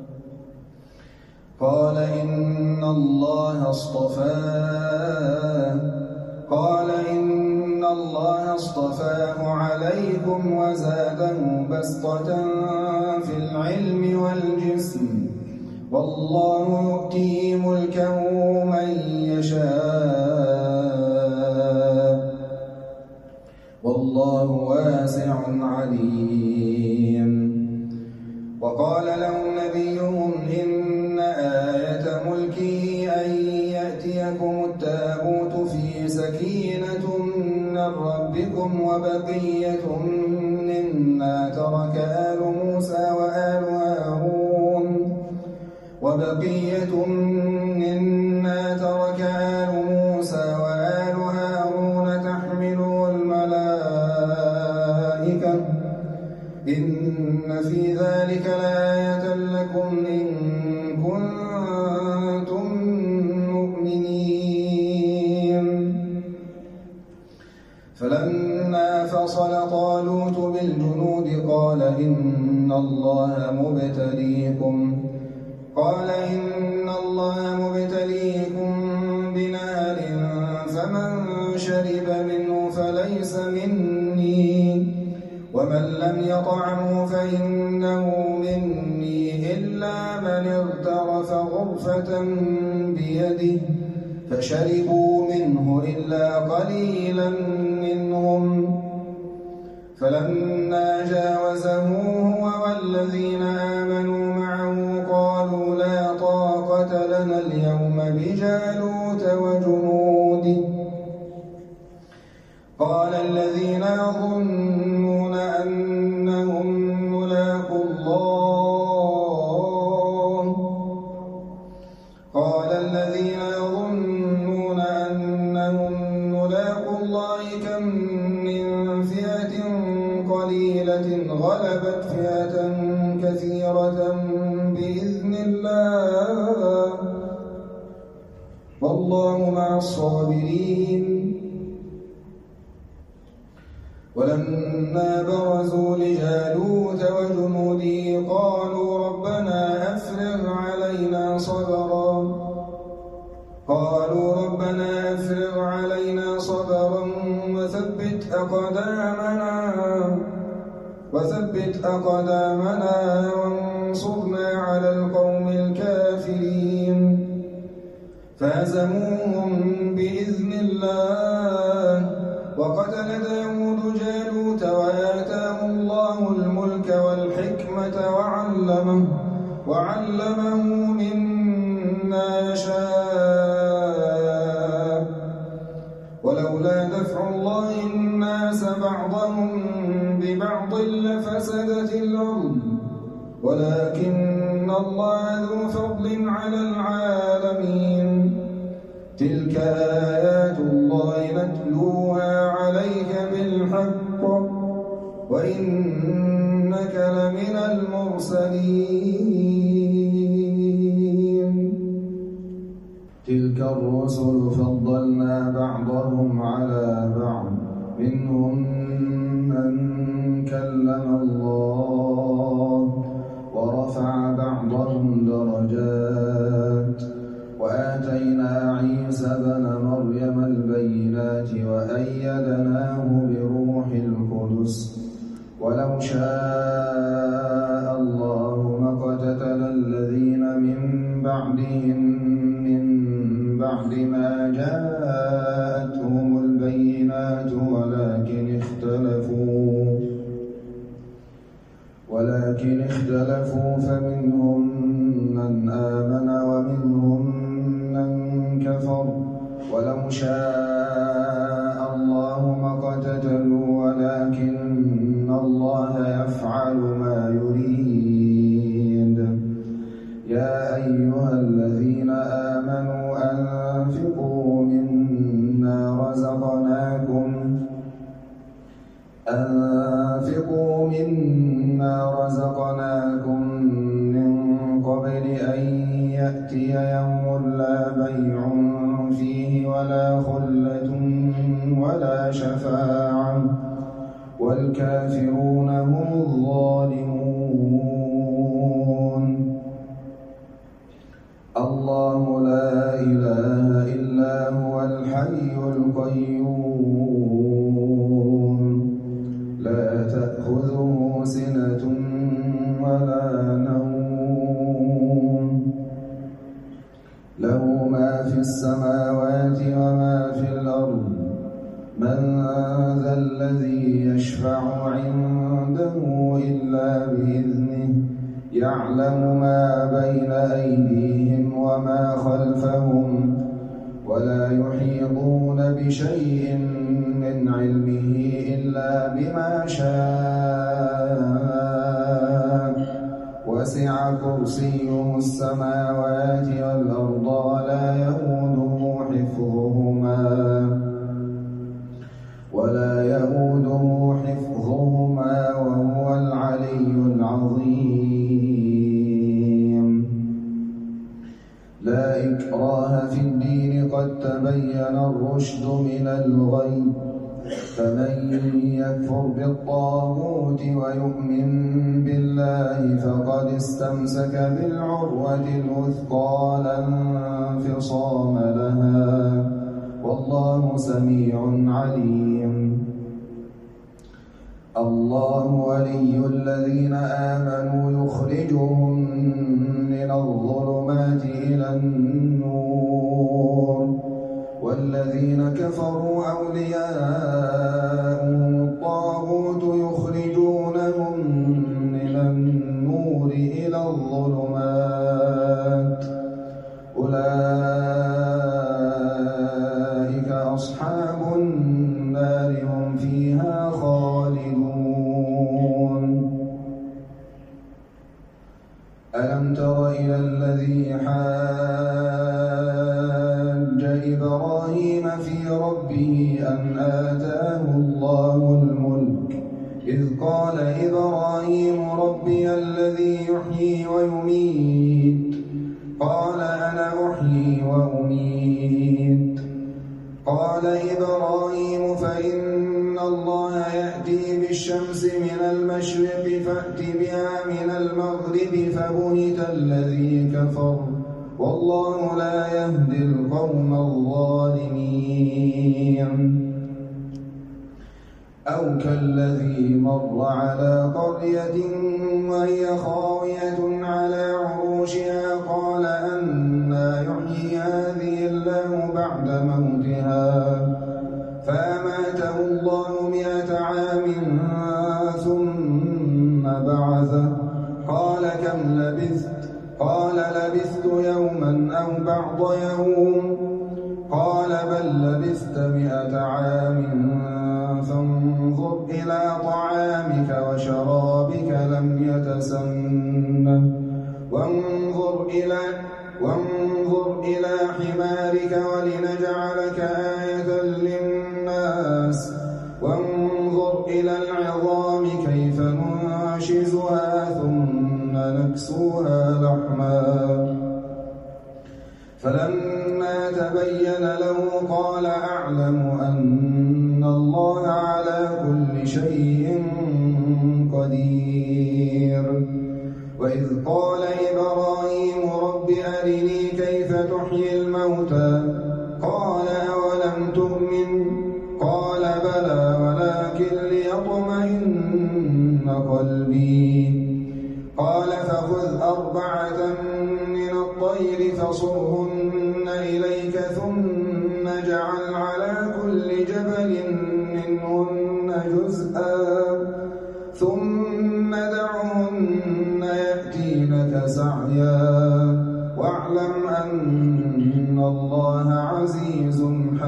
قال إن الله اصطفاه قال إن الله اصطفاه عليكم وزاده بسطة في العلم والجسم والله يؤتي ملكه من يشاء والله واسع عليم. وقال لهم نبيهم إن آية ملكه أن يأتيكم التابوت في سكينة من ربكم وبقية مما ترك آل موسى وآل هارون وبقية مما ترك آل موسى وآل هارون تحمله الملائكة إن في ذلك لآية لكم إن كنتم مؤمنين. فلما فصل طالوت بالجنود قال إن الله مبتليكم قال إن الله مبتليكم بنهر فمن شرب منه فليس مني ومن لم يطعمه فإنه مني إلا من اغترف غرفة بيده فشربوا منه إلا قليلا منهم. فلما جاوزه هو والذين آمنوا معه قالوا لا طاقة لنا اليوم بجالوت وجنوده قال الذين يظنون أنهم ملاقو الله قال الذين يظنون أنهم ملاقو الله كم من فئة قليلة غلبت فئة كثيرة بإذن الله والله مع الصابرين. ولما برزوا لجالوت وجنوده قالوا ربنا قالوا ربنا أفرغ علينا صبرا وثبت أقدامنا وثبت أقدامنا وانصرنا على القوم الكافرين فهزموهم بإذن الله وقتل داود جالوت وآتاه الله الملك والحكمة وعلمه وعلمه مما يشاء ولولا دفع الله الناس بعضهم ببعض لفسدت الأرض ولكن الله ذو فضل على العالمين تلك آيات الله نتلوها عليك بالحق وإنك لمن المرسلين تلك الرسل فضلنا بعضهم على بعض منهم من كلم الله ورفع بعضهم درجات وآتينا عيسى ابن مريم البينات وأيدناه بروح القدس ولو شاء الله ما اقتتل الذين من بعدهم من بعد ما جاءتهم البينات ولكن اختلفوا ولكن اختلفوا فمنهم من آمن ومنهم من كفر ولو شاء الله ما اقتتلوا ولكن الله يفعل ما يريد يا أيها الذين آمنوا أنفقوا مما رزقناكم أنفقوا مما رزقناكم من قبل أن يأتي يوم لا بيع فيه ولا خلة ولا شفاعة والكافرون هم الظالمون الله لا إله إلا هو الحي القيوم لا تأخذه سنة ولا نوم له ما في السماوات وما في الأرض من ذا الذي يشفع عنده إلا بإذنه يعلم ما بين أيديهم وما خلفهم ولا يحيطون بشيء من علمه إلا بما شاء وسع كرسيه السماوات والأرض ولا يئوده حفظهما ولا يئوده حفظهما وهو العلي العظيم لا إكراه في الدين قد تبين الرشد من الغي فمن يكفر بالطاغوت ويؤمن بالله فقد استمسك بالعروة الوثقى لا انفصام لها والله سميع عليم الله ولي الذين آمنوا يخرجهم من الظلمات إلى النور والذين كفروا أولياءهم الطاغوت يخرجونهم من النور إلى الظلمات أولئك أصحاب النار هم فيها خالدون ألم تر إلى الذي حاج إبراهيم في ربه أن آتاه الله الملك إذ قال إبراهيم ربي الذي يحيي ويميت قال أنا أحيي وأميت قال إبراهيم فإن الله يأتي بالشمس من المشرق فأت بها من المغرب فبهت الذي كفر والله لا يهدي القوم الظالمين. أو كالذي مر على قرية وهي خاوية على عروشها قال أنى يحيي هذه الله بعد موتها فأماته الله مئة عام ثم بعثه قال كم لبثت؟ قال لبثت يوما أو بعض يوم قال بل لبثت مئة عام فانظر إلى طعامك وشرابك لم يتسنه وانظر إلى وانظر إلى حمارك ولنجعلك آية للناس وانظر إلى العظام كيف ننشزها ثم نكسوها لحما فلما تبين له قال أعلم أن الله على كل شيء قدير. وإذ قال إبراهيم رب أرني كيف تحيي الموتى قال أولم تؤمن قال بلى ولكن ليطمئن قلبي قال فخذ أربعة من الطير فصرهن إليك ثم اجعل على كل جبل منهن جزءا ثم دعهن يأتينك سعيا واعلم أن الله عزيز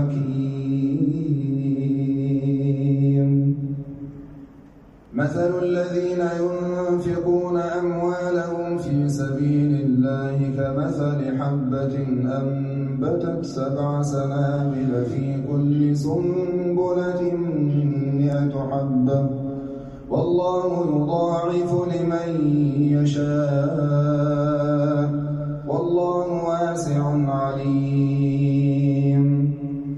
حكيم. مثل الذين ينفقون أموالهم في سبيل الله كمثل حبة أنبتت سبع سنابل في كل سنبلة مئة حبة والله يضاعف لمن يشاء والله واسع عليم.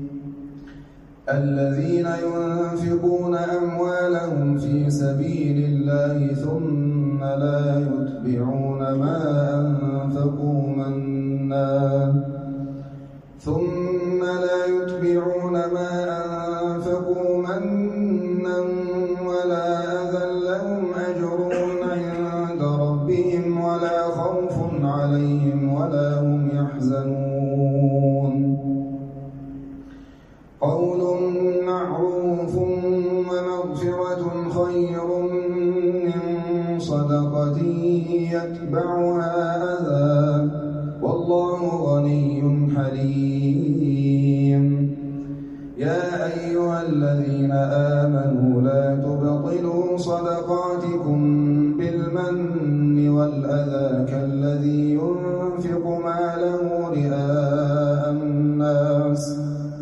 الذين ينفقون أموالهم في سبيل الله ثم لا يتبعون ما أنفقوا منا ثم لا يتبعون ما أنفقوا منا ولا أذى لهم أجرهم عند ربهم ولا خوف عليهم ولا هم يحزنون. قول معروف ومغفرة خير من صدقة يتبعها أذى والله غني حليم. يا أيها الذين آمنوا لا تبطلوا صدقاتكم بالمن والأذى كالذي ينفق ماله رئاء الناس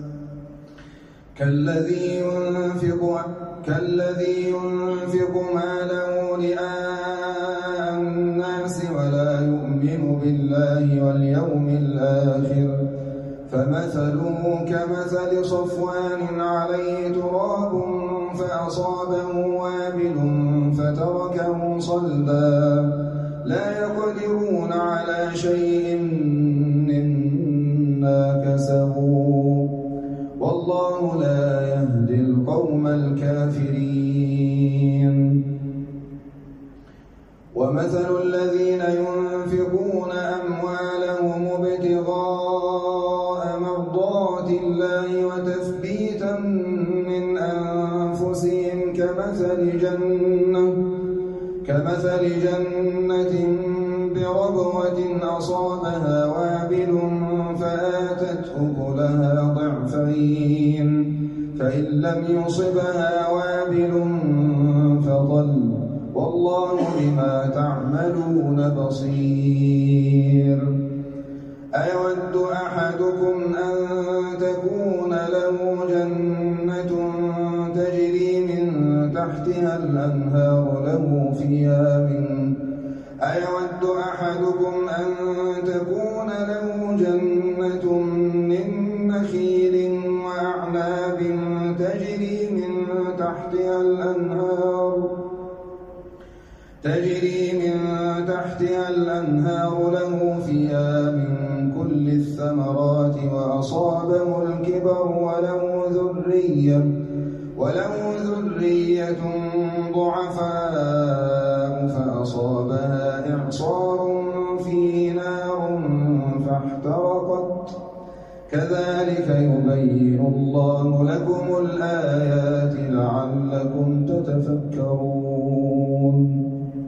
كالذي ينفق كالذي ينفق ماله رئاء الناس ولا يؤمن بالله واليوم الآخر فمثله كمثل صفوان عليه تراب فأصابه وابل فتركه صلدا لا يقدرون على شيء مما كسبوا والله لا يهدي القوم الكافرين. ومثل الذين ينفقون أموالهم ابتغاء مرضات الله وتثبيتا من أنفسهم كمثل جنة كمثل جنة بربوة أصابها وابل فآتت أكلها ضعفين فإن لم يصبها وابل فطل والله بما تعملون بصير. أيود أحدكم أن تكون له جنة تجري من تحتها الأنهار له فيها من أيود أحدكم أن تكون له جنة من نخيل وأعناب تجري من تحتها الأنهار تجري من تحتها الأنهار له فيها من كفر وله ذرية وله ذرية ضعفاء فأصابها إعصار فيه نار فاحترقت كذلك يبين الله لكم الآيات لعلكم تتفكرون.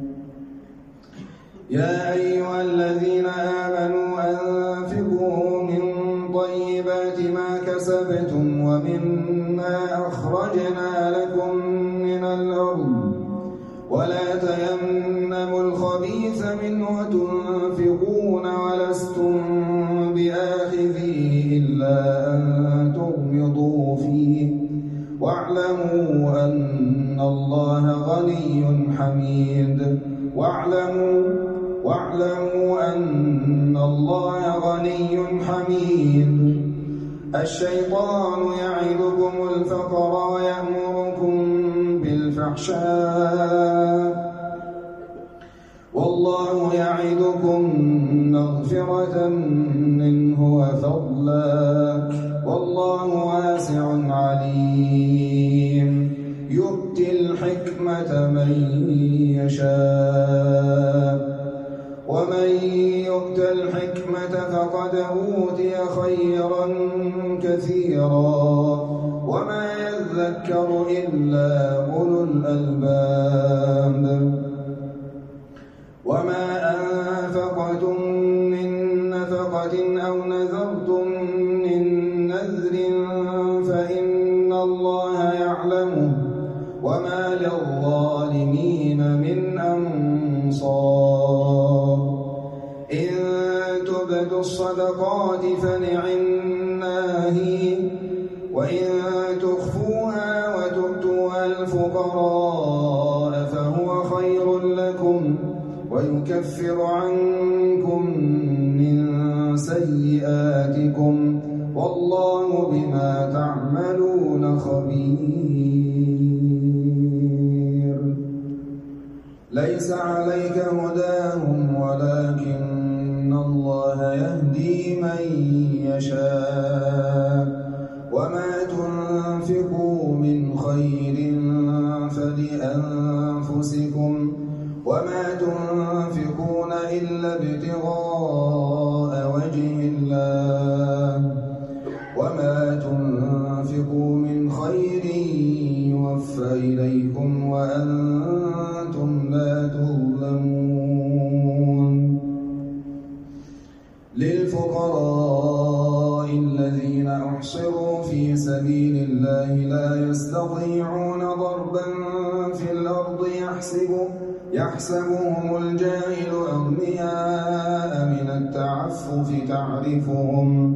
يا أيها الذين آمنوا أنفقوا من طيبات ما كسبتم ومما أخرجنا لكم من الأرض ولا تيمموا الخبيث منه تنفقون ولستم بآخذيه إلا أن تغمضوا فيه واعلموا أن الله غني حميد واعلموا واعلموا أن الله غني حميد. الشيطان يعدكم الفقر ويأمركم بالفحشاء والله يعدكم مغفرة منه وفضلا والله واسع عليم. يؤتي الحكمة من يشاء ومن يؤت الحكمة فقد أوتي خيرا كثيرا وما يذكر إلا أولو الألباب. وما أنفقتم من نفقة أو نذرتم من نذر فإن الله يعلمه وما للظالمين من أنصار. إن تبدوا الصدقات فنعما هي وإن تخفوها وتؤتوها الفقراء فهو خير لكم ويكفر عنكم من سيئاتكم والله بما تعملون خبير. ليس عليك هداهم ولكن الله يهدي من يشاء وما تنفقوا من خير فلأنفسكم وما تنفقون إلا ابتغاء وجه الله وما تنفقوا من خير يوفى إليكم وأنتم لا تظلمون. للفقراء الذين أحصروا في سبيل الله لا يستطيعون ضربا في الأرض يحسبهم يحسبهم الجاهل أغنياء من التعفف تعرفهم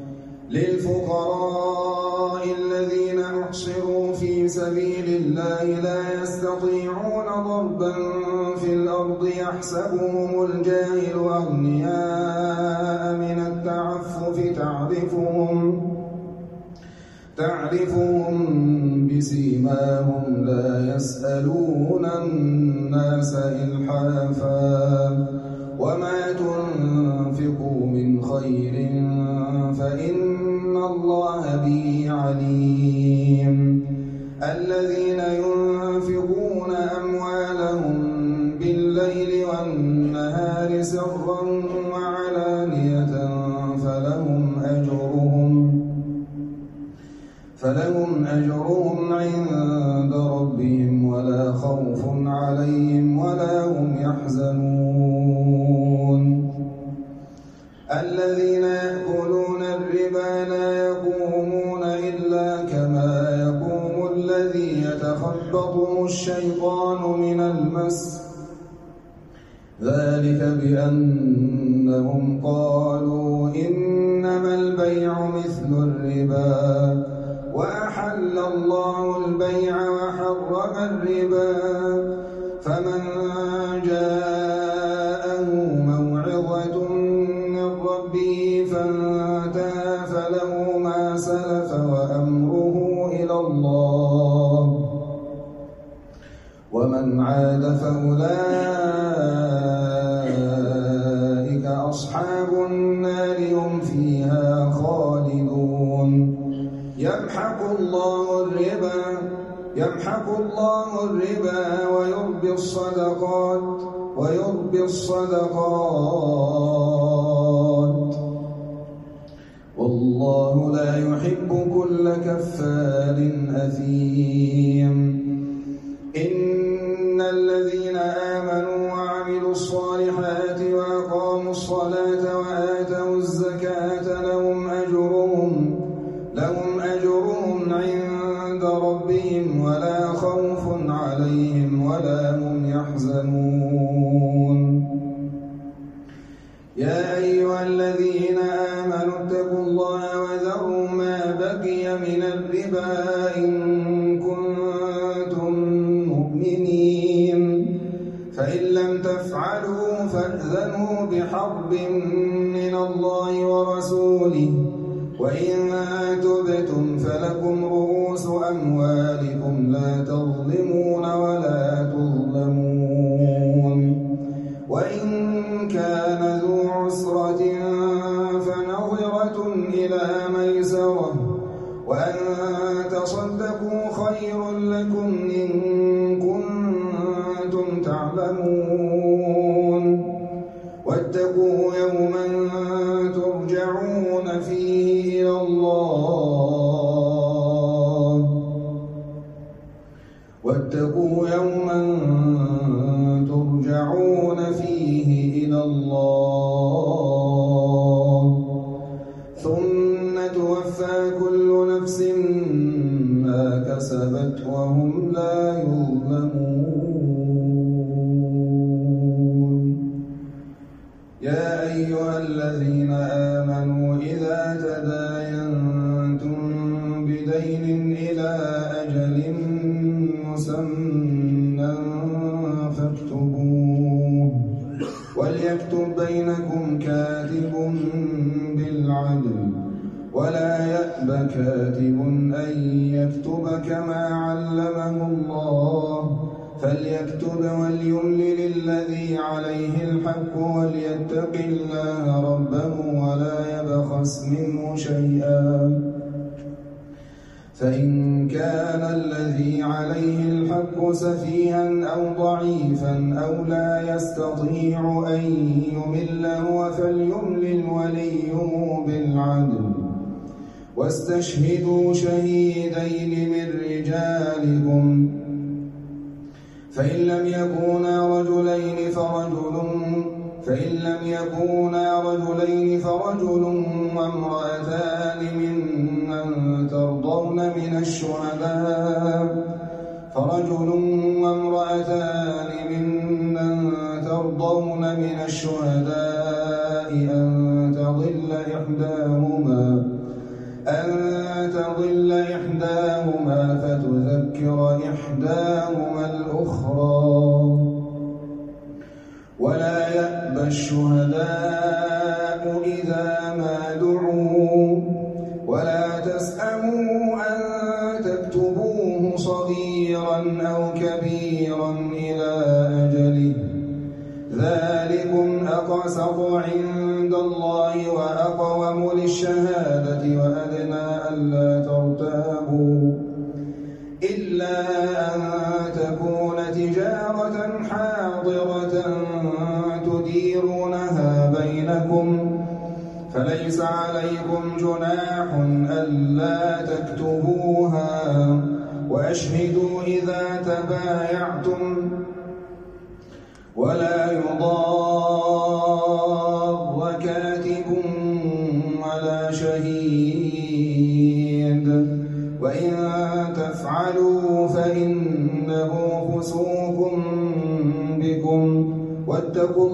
للفقراء الذين أحصروا في سبيل الله لا يستطيعون ضربا في الأرض يحسبهم الجاهل أغنياء من التعفف تعرفهم تعرفهم بسيماهم لا يسألون الناس إلحافا وما تنفقوا من خير فإن الله به عليم. الذين ينفقون أموالهم بالليل والنهار سرا وعلانية فلهم أجرهم فلهم أجرهم عند ربهم ولا خوف عليهم ولا هم يحزنون. الذين يأكلون الربا لا يقومون إلا كما يقوم الذي يتخبطه الشيطان من المس ذلك بأنهم قالوا إنما البيع مثل الربا وأحل الله البيع وحرم الربا فمن جاءه موعظة من ربه فانتهى فله ما سلف وأمره إلى الله ومن عاد فأولئك أصحاب النار هم فيها خالدون. يمحق الله الربا يمحق الله الربا ويربي الصدقات ويربي الصدقات والله لا يحب كل كفار أثيم. إن الذين آمنوا وعملوا الصالحات وأقاموا الصلاة وآتوا الزكاة لهم أجرهم لهم أجرهم عند ربهم ولا خوف عليهم ولا هم يحزنون. يا أيها الذين آمنوا اتقوا الله وذروا ما بقي من الربا إن كنتم مؤمنين فإن لم تفعلوا فأذنوا بحرب من الله ورسوله وإن تبتم فلكم رؤوس أموالكم لا تظلمون ولا تظلمون. وإن كان ذو عسرة فنظرة إلى ميسرة وأن تصدقوا خير لكم إن كنتم تعلمون. واتقوا يوما ترجعون فيه إلى الله واتقوا يوما ترجعون فيه إلى الله ثم توفى كل نفس ما كسبت وهم لا يظلمون. يا أيها الذين آمنوا إذا تداينتم بدين إلى أجل مسمى فاكتبوه وليكتب بينكم كاتب بالعدل ولا يأب كاتب أن يكتب كما علمه الله فليكتب وليملل الذي عليه الحق وليتق الله ربه ولا يبخس منه شيئا فإن كان الذي عليه الحق سفيها أو ضعيفا أو لا يستطيع أن يمل هو فليملل وليه بالعدل واستشهدوا شهيدين من رجالكم فإن لم يكونا رجلين فرجل فإن لم يكونا رجلين فرجل وامرأتان ممن ترضون من الشهداء فرجل وامرأتان ممن ترضون من الشهداء أن تضل إحداهما أن تضل إحداهما فتذكر إحداهما الأخرى ولا يأبى الشهداء إذا ما دعوا ولا تسأموا أن تكتبوه صغيرا أو كبيرا إلى أجله ذلكم أقسط عند الله وأقوم للشهادة وأدنى ألا ترتابوا إلا أن تكون تجارة حاضرة تديرونها بينكم فليس عليكم جناح ألا تكتبوها وأشهدوا إذا تبايعتم ولا يضار كاتب ولا شهيد وإن تفعلوا فإنه فسوق بكم واتقوا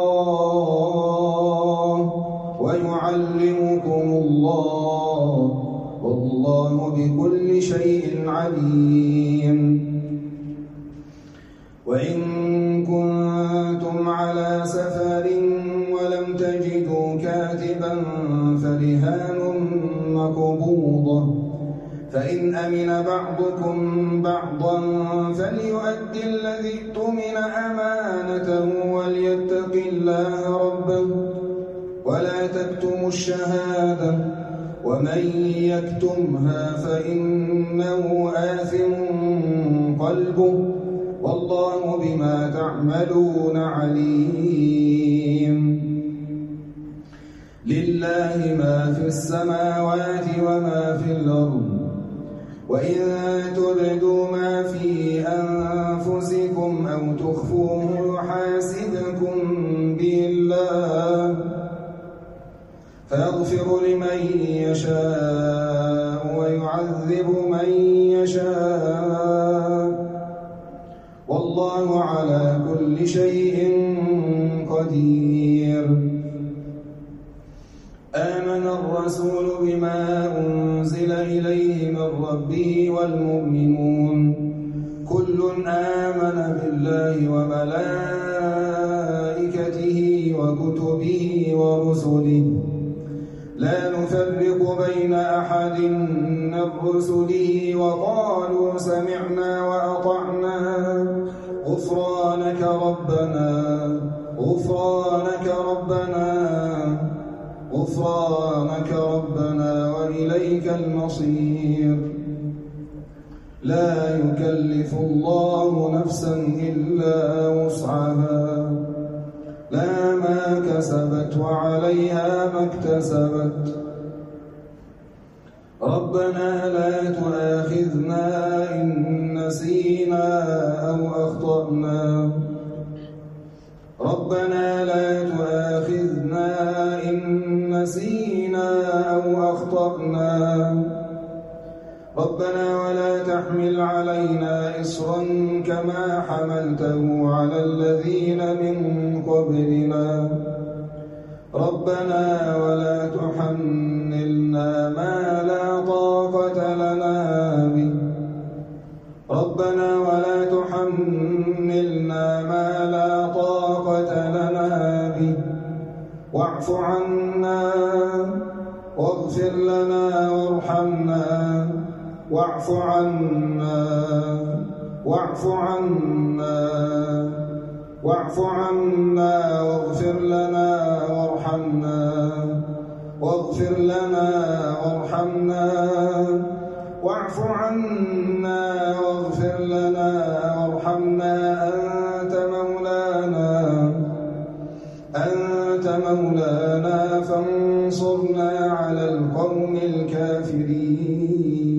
الله ويعلمكم الله والله بكل شيء عليم. وإن كنتم على سفر ولم تجدوا كاتبا فرهان مقبوضة فإن أمن بعضكم بعضا فليؤدي الذي اؤتمن أمانته وليتق الله ربه ولا تكتموا الشهادة ومن يكتمها فإنه آثم قلبه والله بما تعملون عليم. لله ما في السماوات وما في الأرض وإن تبدوا ما في أنفسكم أو تخفوه يحاسبكم به الله فيغفر لمن يشاء ويعذب من يشاء والله على كل شيء قدير. آمن الرسول بما أنزل إليه من ربه والمؤمنون كل آمن بالله وملائكته وكتبه ورسله لا نفرق بين أحد من رسله وقالوا سمعنا وأطعنا غفرانك ربنا غفرانك ربنا غفرانك ربنا وإليك المصير. لا يكلف الله نفسا إلا وسعها لها ما كسبت وعليها ما اكتسبت ربنا لا تؤاخذنا إن نسينا أو أخطأنا ربنا لا تؤاخذنا إن نسينا أو أخطأنا ربنا ولا تحمل علينا إصرا كما حملته على الذين من قبلنا ربنا ولا تحملنا ما لا طاقة لنا به ربنا ولا تحملنا ما لا طاقة لنا به واعف عنا واغفر لنا وارحمنا واعف عنا واعف عنا واعف عنا واغفر لنا وارحمنا واغفر لنا وارحمنا واعف عنا واغفر لنا وارحمنا أنت مولانا أنت مولانا فانصرنا على القوم الكافرين.